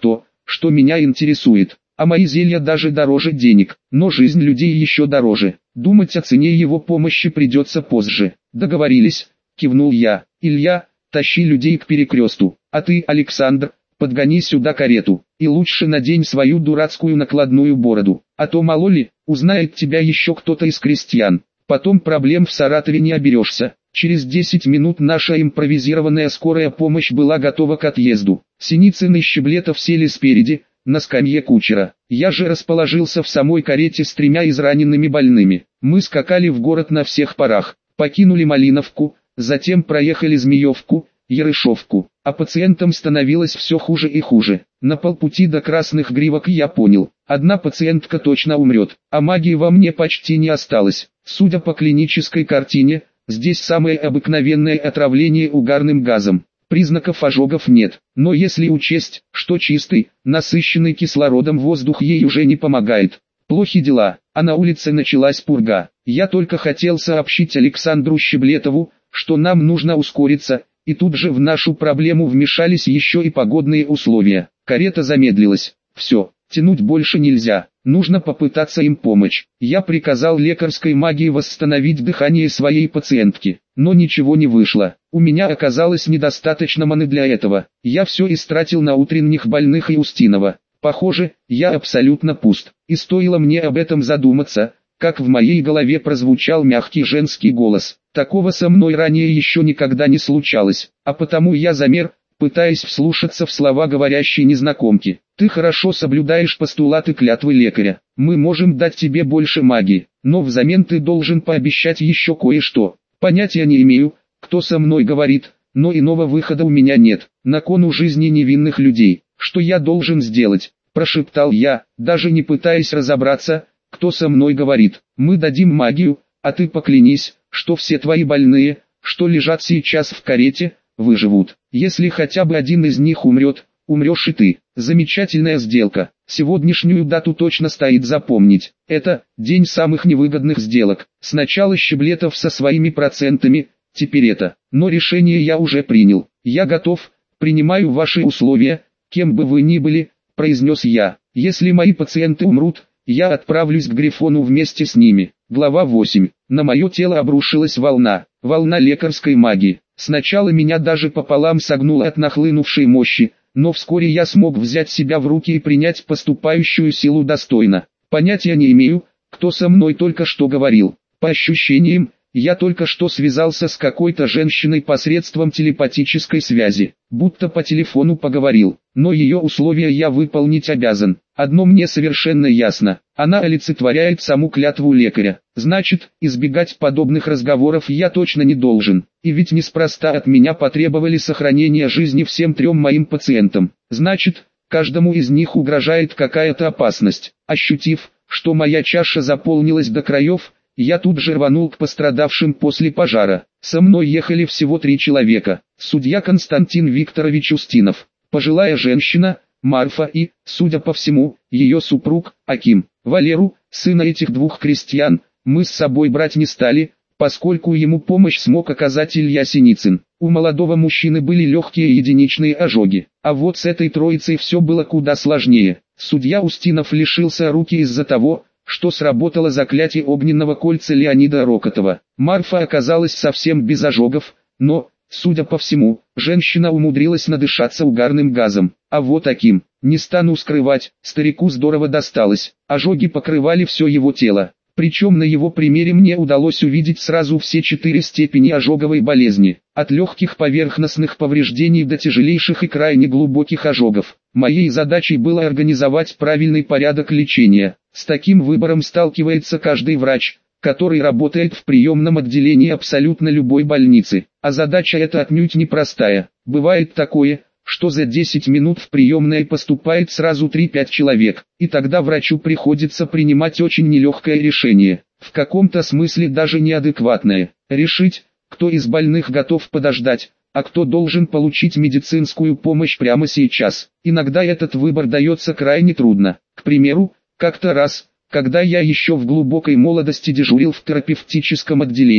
что меня интересует. А мои зелья даже дороже денег, но жизнь людей еще дороже. Думать о цене его помощи придется позже. Договорились, кивнул я. Илья, тащи людей к перекресту. А ты, Александр, подгони сюда карету. И лучше надень свою дурацкую накладную бороду. А то мало ли, узнает тебя еще кто-то из крестьян. Потом проблем в Саратове не оберешься. Через десять минут наша импровизированная скорая помощь была готова к отъезду. Синицын и Щеблетов сели спереди, на скамье кучера. Я же расположился в самой карете с тремя израненными больными. Мы скакали в город на всех парах, покинули Малиновку, затем проехали Змеевку, Ярышовку, а пациентам становилось все хуже и хуже. На полпути до Красных Гривок я понял, одна пациентка точно умрет, а магии во мне почти не осталось. Судя по клинической картине, здесь самое обыкновенное отравление угарным газом. Признаков ожогов нет, но если учесть, что чистый, насыщенный кислородом воздух ей уже не помогает. Плохи дела, а на улице началась пурга. Я только хотел сообщить Александру Щеблетову, что нам нужно ускориться, и тут же в нашу проблему вмешались еще и погодные условия. Карета замедлилась. Все, тянуть больше нельзя, нужно попытаться им помочь. Я приказал лекарской магии восстановить дыхание своей пациентки, но ничего не вышло. У меня оказалось недостаточно маны для этого. Я все истратил на утренних больных и Устинова. Похоже, я абсолютно пуст. И стоило мне об этом задуматься, как в моей голове прозвучал мягкий женский голос. Такого со мной ранее еще никогда не случалось, а потому я замер, пытаясь вслушаться в слова говорящей незнакомки. «Ты хорошо соблюдаешь постулаты клятвы лекаря. Мы можем дать тебе больше магии, но взамен ты должен пообещать еще кое-что. Понятия не имею, кто со мной говорит, но иного выхода у меня нет. На кону жизни невинных людей. Что я должен сделать?» – прошептал я, даже не пытаясь разобраться, кто со мной говорит. «Мы дадим магию, а ты поклянись, что все твои больные, что лежат сейчас в карете, выживут. Если хотя бы один из них умрет, умрешь и ты». Замечательная сделка. Сегодняшнюю дату точно стоит запомнить. Это день самых невыгодных сделок. Сначала Щеблетов со своими процентами, теперь это. Но решение я уже принял. Я готов, принимаю ваши условия, кем бы вы ни были, произнес я. Если мои пациенты умрут, я отправлюсь к Грифону вместе с ними. Глава восемь. На мое тело обрушилась волна. Волна лекарской магии. Сначала меня даже пополам согнуло от нахлынувшей мощи, но вскоре я смог взять себя в руки и принять поступающую силу достойно. Понятия не имею, кто со мной только что говорил. По ощущениям, я только что связался с какой-то женщиной посредством телепатической связи, будто по телефону поговорил, но ее условия я выполнить обязан. Одно мне совершенно ясно, она олицетворяет саму клятву лекаря, значит, избегать подобных разговоров я точно не должен. И ведь неспроста от меня потребовали сохранения жизни всем трем моим пациентам, значит, каждому из них угрожает какая-то опасность. Ощутив, что моя чаша заполнилась до краев, я тут же рванул к пострадавшим после пожара. Со мной ехали всего три человека. Судья Константин Викторович Устинов, пожилая женщина, Марфа и, судя по всему, ее супруг, Аким. Валеру, сына этих двух крестьян, мы с собой брать не стали, поскольку ему помощь смог оказать Илья Синицын. У молодого мужчины были легкие единичные ожоги, а вот с этой троицей все было куда сложнее. Судья Устинов лишился руки из-за того, что сработало заклятие огненного кольца Леонида Рокотова. Марфа оказалась совсем без ожогов, но, судя по всему, женщина умудрилась надышаться угарным газом. А вот таким, не стану скрывать, старику здорово досталось. Ожоги покрывали все его тело. Причем на его примере мне удалось увидеть сразу все четыре степени ожоговой болезни, от легких поверхностных повреждений до тяжелейших и крайне глубоких ожогов. Моей задачей было организовать правильный порядок лечения. С таким выбором сталкивается каждый врач, который работает в приемном отделении абсолютно любой больницы. А задача эта отнюдь непростая. Бывает такое, что за десять минут в приемное поступает сразу три-пять человек, и тогда врачу приходится принимать очень нелегкое решение, в каком-то смысле даже неадекватное. Решить, кто из больных готов подождать, а кто должен получить медицинскую помощь прямо сейчас. Иногда этот выбор дается крайне трудно. К примеру, как-то раз, когда я еще в глубокой молодости дежурил в терапевтическом отделении,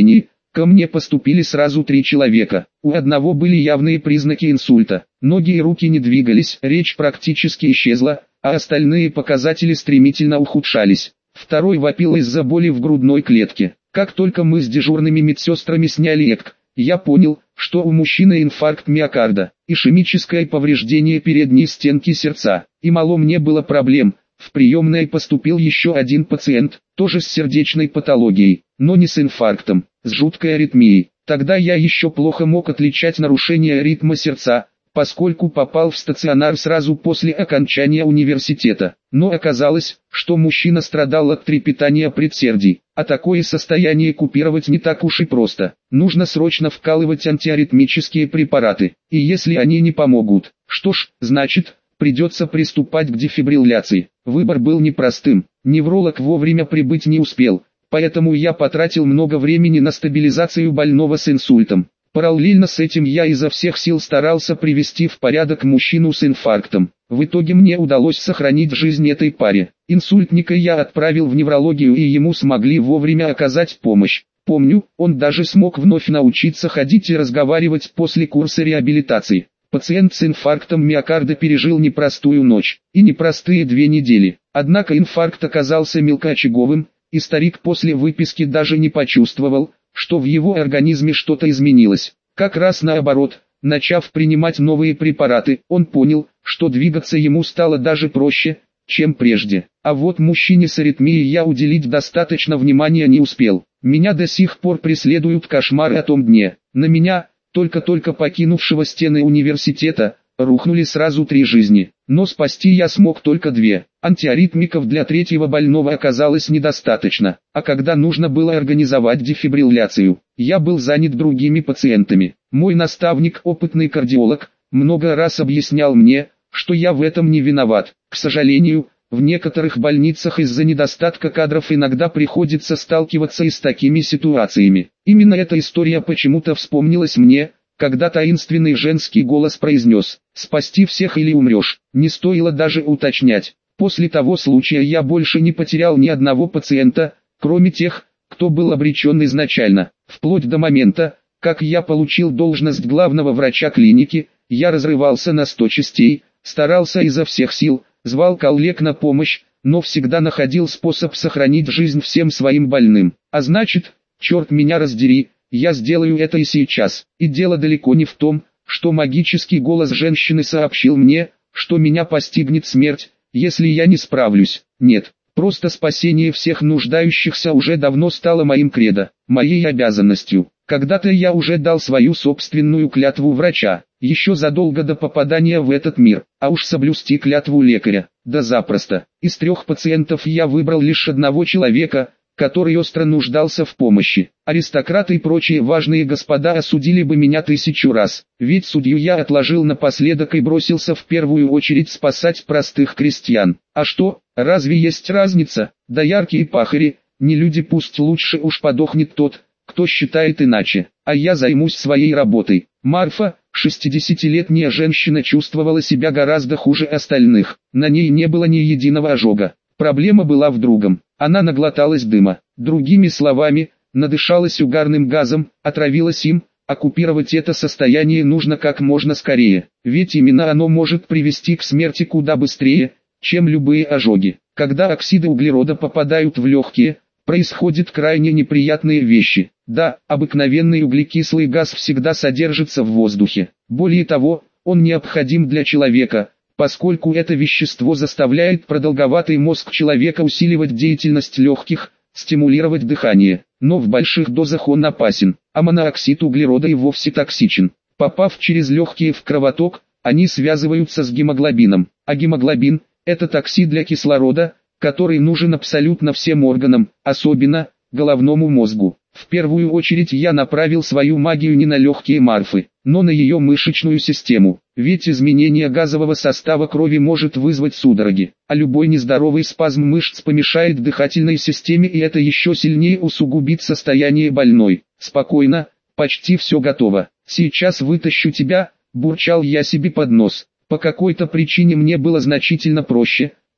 Ко мне поступили сразу три человека. У одного были явные признаки инсульта. Ноги и руки не двигались, речь практически исчезла, а остальные показатели стремительно ухудшались. Второй вопил из-за боли в грудной клетке. Как только мы с дежурными медсестрами сняли ЭКГ, я понял, что у мужчины инфаркт миокарда, ишемическое повреждение передней стенки сердца. И мало мне было проблем. В приемной поступил еще один пациент, тоже с сердечной патологией, но не с инфарктом, с жуткой аритмией. Тогда я еще плохо мог отличать нарушение ритма сердца, поскольку попал в стационар сразу после окончания университета. Но оказалось, что мужчина страдал от трепетания предсердий, а такое состояние купировать не так уж и просто. Нужно срочно вкалывать антиаритмические препараты, и если они не помогут, что ж, значит, придется приступать к дефибрилляции. Выбор был непростым, невролог вовремя прибыть не успел, поэтому я потратил много времени на стабилизацию больного с инсультом. Параллельно с этим я изо всех сил старался привести в порядок мужчину с инфарктом. В итоге мне удалось сохранить жизнь этой паре. Инсультника я отправил в неврологию, и ему смогли вовремя оказать помощь. Помню, он даже смог вновь научиться ходить и разговаривать после курса реабилитации. Пациент с инфарктом миокарда пережил непростую ночь и непростые две недели. Однако инфаркт оказался мелкоочаговым, и старик после выписки даже не почувствовал, что в его организме что-то изменилось. Как раз наоборот, начав принимать новые препараты, он понял, что двигаться ему стало даже проще, чем прежде. А вот мужчине с аритмией я уделить достаточно внимания не успел. Меня до сих пор преследуют кошмары о том дне. На меня, только-только покинувшего стены университета, рухнули сразу три жизни. Но спасти я смог только две. Антиаритмиков для третьего больного оказалось недостаточно, а когда нужно было организовать дефибрилляцию, я был занят другими пациентами. Мой наставник, опытный кардиолог, много раз объяснял мне, что я в этом не виноват. К сожалению, в некоторых больницах из-за недостатка кадров иногда приходится сталкиваться и с такими ситуациями. Именно эта история почему-то вспомнилась мне, когда таинственный женский голос произнес: «Спасти всех или умрешь». Не стоило даже уточнять. После того случая я больше не потерял ни одного пациента, кроме тех, кто был обречен изначально. Вплоть до момента, как я получил должность главного врача клиники, я разрывался на сто частей, старался изо всех сил, звал коллег на помощь, но всегда находил способ сохранить жизнь всем своим больным. А значит, черт меня раздери, я сделаю это и сейчас. И дело далеко не в том, что магический голос женщины сообщил мне, что меня постигнет смерть, если я не справлюсь. Нет, просто спасение всех нуждающихся уже давно стало моим кредо, моей обязанностью. Когда-то я уже дал свою собственную клятву врача, еще задолго до попадания в этот мир, а уж соблюсти клятву лекаря, да запросто. Из трех пациентов я выбрал лишь одного человека, который остро нуждался в помощи. Аристократы и прочие важные господа осудили бы меня тысячу раз, ведь судью я отложил напоследок и бросился в первую очередь спасать простых крестьян. А что, разве есть разница? Доярки и пахари, не люди, пусть лучше уж подохнет тот, кто считает иначе, а я займусь своей работой. Марфа, шестидесятилетняя женщина, чувствовала себя гораздо хуже остальных. На ней не было ни единого ожога. Проблема была в другом. Она наглоталась дыма. Другими словами, надышалась угарным газом, отравилась им, а купировать это состояние нужно как можно скорее. Ведь именно оно может привести к смерти куда быстрее, чем любые ожоги. Когда оксиды углерода попадают в легкие, происходят крайне неприятные вещи. Да, обыкновенный углекислый газ всегда содержится в воздухе. Более того, он необходим для человека, поскольку это вещество заставляет продолговатый мозг человека усиливать деятельность легких, стимулировать дыхание. Но в больших дозах он опасен, а монооксид углерода и вовсе токсичен. Попав через легкие в кровоток, они связываются с гемоглобином. А гемоглобин – это токсид для кислорода, который нужен абсолютно всем органам, особенно головному мозгу. В первую очередь я направил свою магию не на легкие Марфы, но на ее мышечную систему, ведь изменение газового состава крови может вызвать судороги, а любой нездоровый спазм мышц помешает дыхательной системе, и это еще сильнее усугубит состояние больной. Спокойно, почти все готово, сейчас вытащу тебя, бурчал я себе под нос. По какой-то причине мне было значительно проще,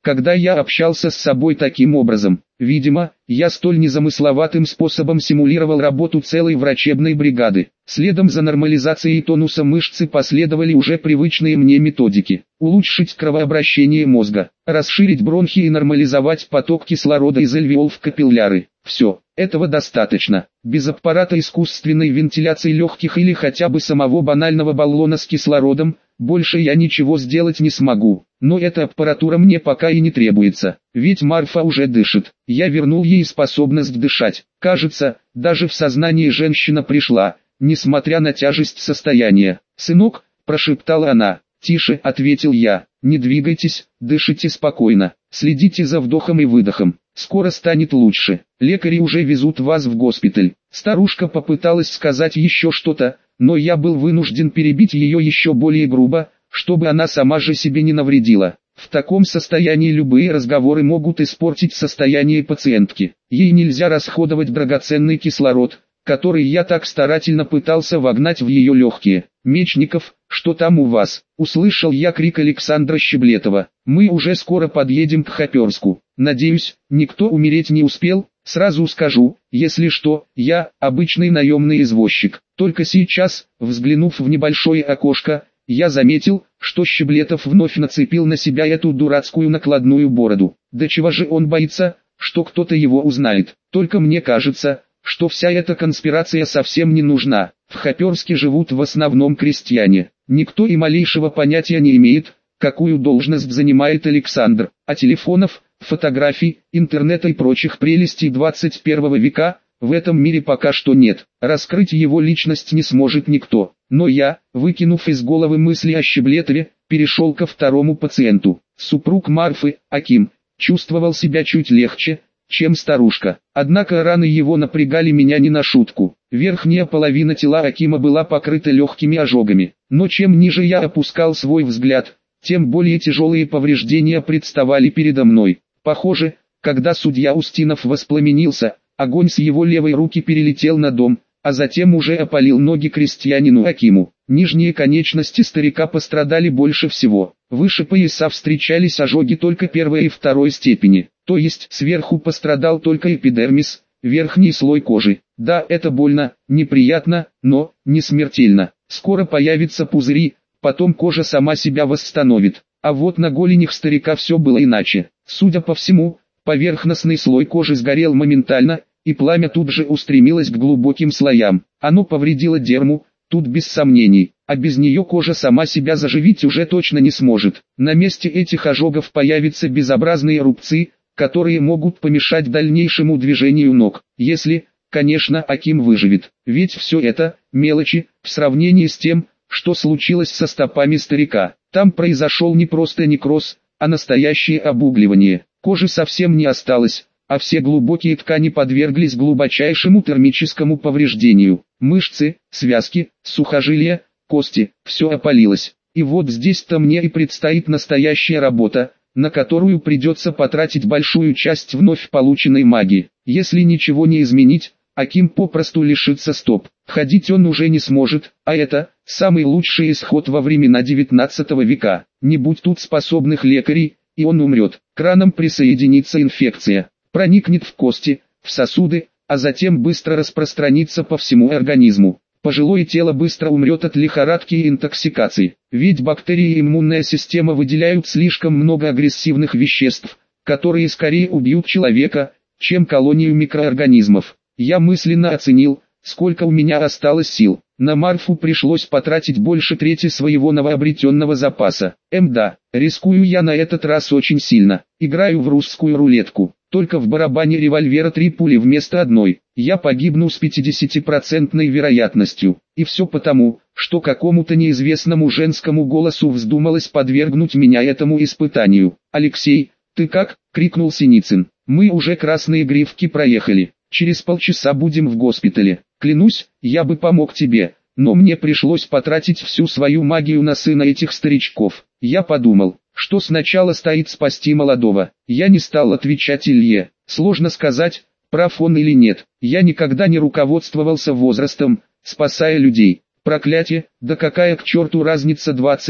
когда я общался с собой таким образом. Видимо, я столь незамысловатым способом симулировал работу целой врачебной бригады. Следом за нормализацией тонуса мышцы последовали уже привычные мне методики. Улучшить кровообращение мозга, расширить бронхи и нормализовать поток кислорода из альвеол в капилляры. Все, этого достаточно. Без аппарата искусственной вентиляции легких или хотя бы самого банального баллона с кислородом, больше я ничего сделать не смогу. Но эта аппаратура мне пока и не требуется, ведь Марфа уже дышит. Я вернул ей способность дышать. Кажется, даже в сознание женщина пришла, несмотря на тяжесть состояния. «Сынок», – прошептала она. «Тише», – ответил я. «Не двигайтесь, дышите спокойно, следите за вдохом и выдохом. Скоро станет лучше. Лекари уже везут вас в госпиталь». Старушка попыталась сказать еще что-то, но я был вынужден перебить ее еще более грубо, чтобы она сама же себе не навредила. В таком состоянии любые разговоры могут испортить состояние пациентки. Ей нельзя расходовать драгоценный кислород, который я так старательно пытался вогнать в ее легкие. «Мечников, что там у вас?» – услышал я крик Александра Щеблетова. «Мы уже скоро подъедем к Хоперску. Надеюсь, никто умереть не успел?» «Сразу скажу, если что, я обычный наемный извозчик». Только сейчас, взглянув в небольшое окошко, я заметил, что Щеблетов вновь нацепил на себя эту дурацкую накладную бороду. Да чего же он боится, что кто-то его узнает? Только мне кажется, что вся эта конспирация совсем не нужна. В Хоперске живут в основном крестьяне. Никто и малейшего понятия не имеет, какую должность занимает Александр. А телефонов, фотографий, интернета и прочих прелестей двадцать первого века в этом мире пока что нет. Раскрыть его личность не сможет никто. Но я, выкинув из головы мысли о Щеблетове, перешел ко второму пациенту. Супруг Марфы, Аким, чувствовал себя чуть легче, чем старушка. Однако раны его напрягали меня не на шутку. Верхняя половина тела Акима была покрыта легкими ожогами. Но чем ниже я опускал свой взгляд, тем более тяжелые повреждения представали передо мной. Похоже, когда судья Устинов воспламенился, огонь с его левой руки перелетел на дом, а затем уже опалил ноги крестьянину Акиму. Нижние конечности старика пострадали больше всего. Выше пояса встречались ожоги только первой и второй степени, то есть сверху пострадал только эпидермис, верхний слой кожи. Да, это больно, неприятно, но не смертельно. Скоро появятся пузыри, потом кожа сама себя восстановит. А вот на голенях старика все было иначе. Судя по всему, поверхностный слой кожи сгорел моментально, и пламя тут же устремилось к глубоким слоям. Оно повредило дерму, тут без сомнений, а без нее кожа сама себя заживить уже точно не сможет. На месте этих ожогов появятся безобразные рубцы, которые могут помешать дальнейшему движению ног, если, конечно, Аким выживет. Ведь все это – мелочи в сравнении с тем, что случилось со стопами старика. Там произошел не просто некроз, а настоящее обугливание. Кожи совсем не осталось, а все глубокие ткани подверглись глубочайшему термическому повреждению. Мышцы, связки, сухожилия, кости – все опалилось. И вот здесь-то мне и предстоит настоящая работа, на которую придется потратить большую часть вновь полученной магии. Если ничего не изменить, Аким попросту лишится стоп. Ходить он уже не сможет, а это самый лучший исход во времена девятнадцатого века. Не будь тут способных лекарей, и он умрет. К ранам присоединится инфекция, проникнет в кости, в сосуды, а затем быстро распространится по всему организму. Пожилое тело быстро умрет от лихорадки и интоксикации, ведь бактерии и иммунная система выделяют слишком много агрессивных веществ, которые скорее убьют человека, чем колонию микроорганизмов. Я мысленно оценил, сколько у меня осталось сил. На Марфу пришлось потратить больше трети своего новообретенного запаса. Мда, рискую я на этот раз очень сильно. Играю в русскую рулетку. Только в барабане револьвера три пули вместо одной. Я погибну с пятидесятипроцентной вероятностью. И все потому, что какому-то неизвестному женскому голосу вздумалось подвергнуть меня этому испытанию. «Алексей, ты как?» — крикнул Синицын. «Мы уже красные гривки проехали. Через полчаса будем в госпитале. Клянусь, я бы помог тебе, но мне пришлось потратить всю свою магию на сына этих старичков». Я подумал, что сначала стоит спасти молодого. Я не стал отвечать Илье. Сложно сказать, прав он или нет. Я никогда не руководствовался возрастом, спасая людей. Проклятие, да какая к черту разница двадцать,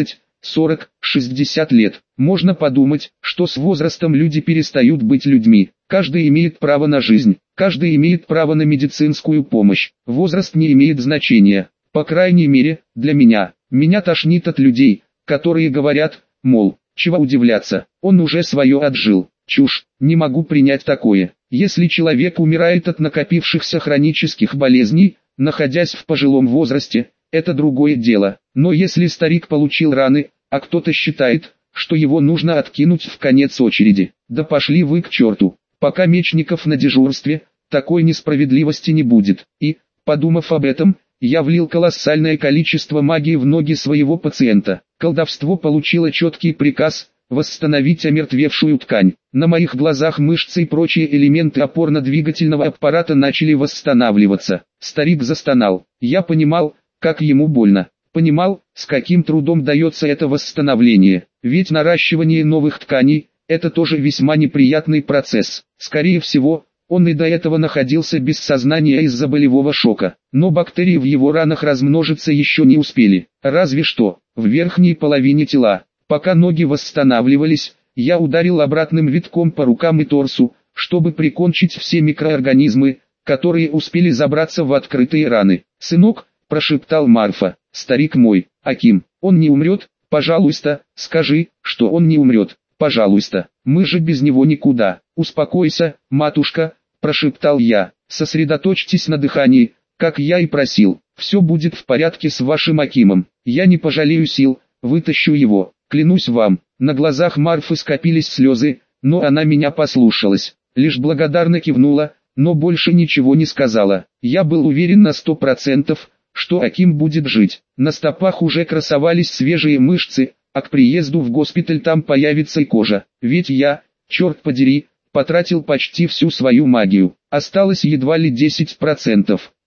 сорок, шестьдесят лет. Можно подумать, что с возрастом люди перестают быть людьми. Каждый имеет право на жизнь, каждый имеет право на медицинскую помощь. Возраст не имеет значения, по крайней мере, для меня. Меня тошнит от людей, которые говорят, мол, чего удивляться, он уже свое отжил. Чушь, не могу принять такое. Если человек умирает от накопившихся хронических болезней, находясь в пожилом возрасте, это другое дело. Но если старик получил раны, а кто-то считает, что его нужно откинуть в конец очереди, да пошли вы к черту. Пока Мечников на дежурстве, такой несправедливости не будет. И, подумав об этом, я влил колоссальное количество магии в ноги своего пациента. Колдовство получило четкий приказ – восстановить омертвевшую ткань. На моих глазах мышцы и прочие элементы опорно-двигательного аппарата начали восстанавливаться. Старик застонал. Я понимал, как ему больно. Понимал, с каким трудом дается это восстановление. Ведь наращивание новых тканей – это тоже весьма неприятный процесс. Скорее всего, он и до этого находился без сознания из-за болевого шока. Но бактерии в его ранах размножиться еще не успели. Разве что, в верхней половине тела. Пока ноги восстанавливались, я ударил обратным витком по рукам и торсу, чтобы прикончить все микроорганизмы, которые успели забраться в открытые раны. «Сынок», – прошептал Марфа, – «старик мой, Аким, он не умрет, пожалуйста, скажи, что он не умрет, пожалуйста, мы же без него никуда». «Успокойся, матушка», – прошептал я, – «сосредоточьтесь на дыхании, как я и просил, все будет в порядке с вашим Акимом, я не пожалею сил, вытащу его». Клянусь вам, на глазах Марфы скопились слезы, но она меня послушалась, лишь благодарно кивнула, но больше ничего не сказала. Я был уверен на сто процентов, что Аким будет жить. На стопах уже красовались свежие мышцы, а к приезду в госпиталь там появится и кожа. Ведь я, черт подери, потратил почти всю свою магию. Осталось едва ли десять процентов.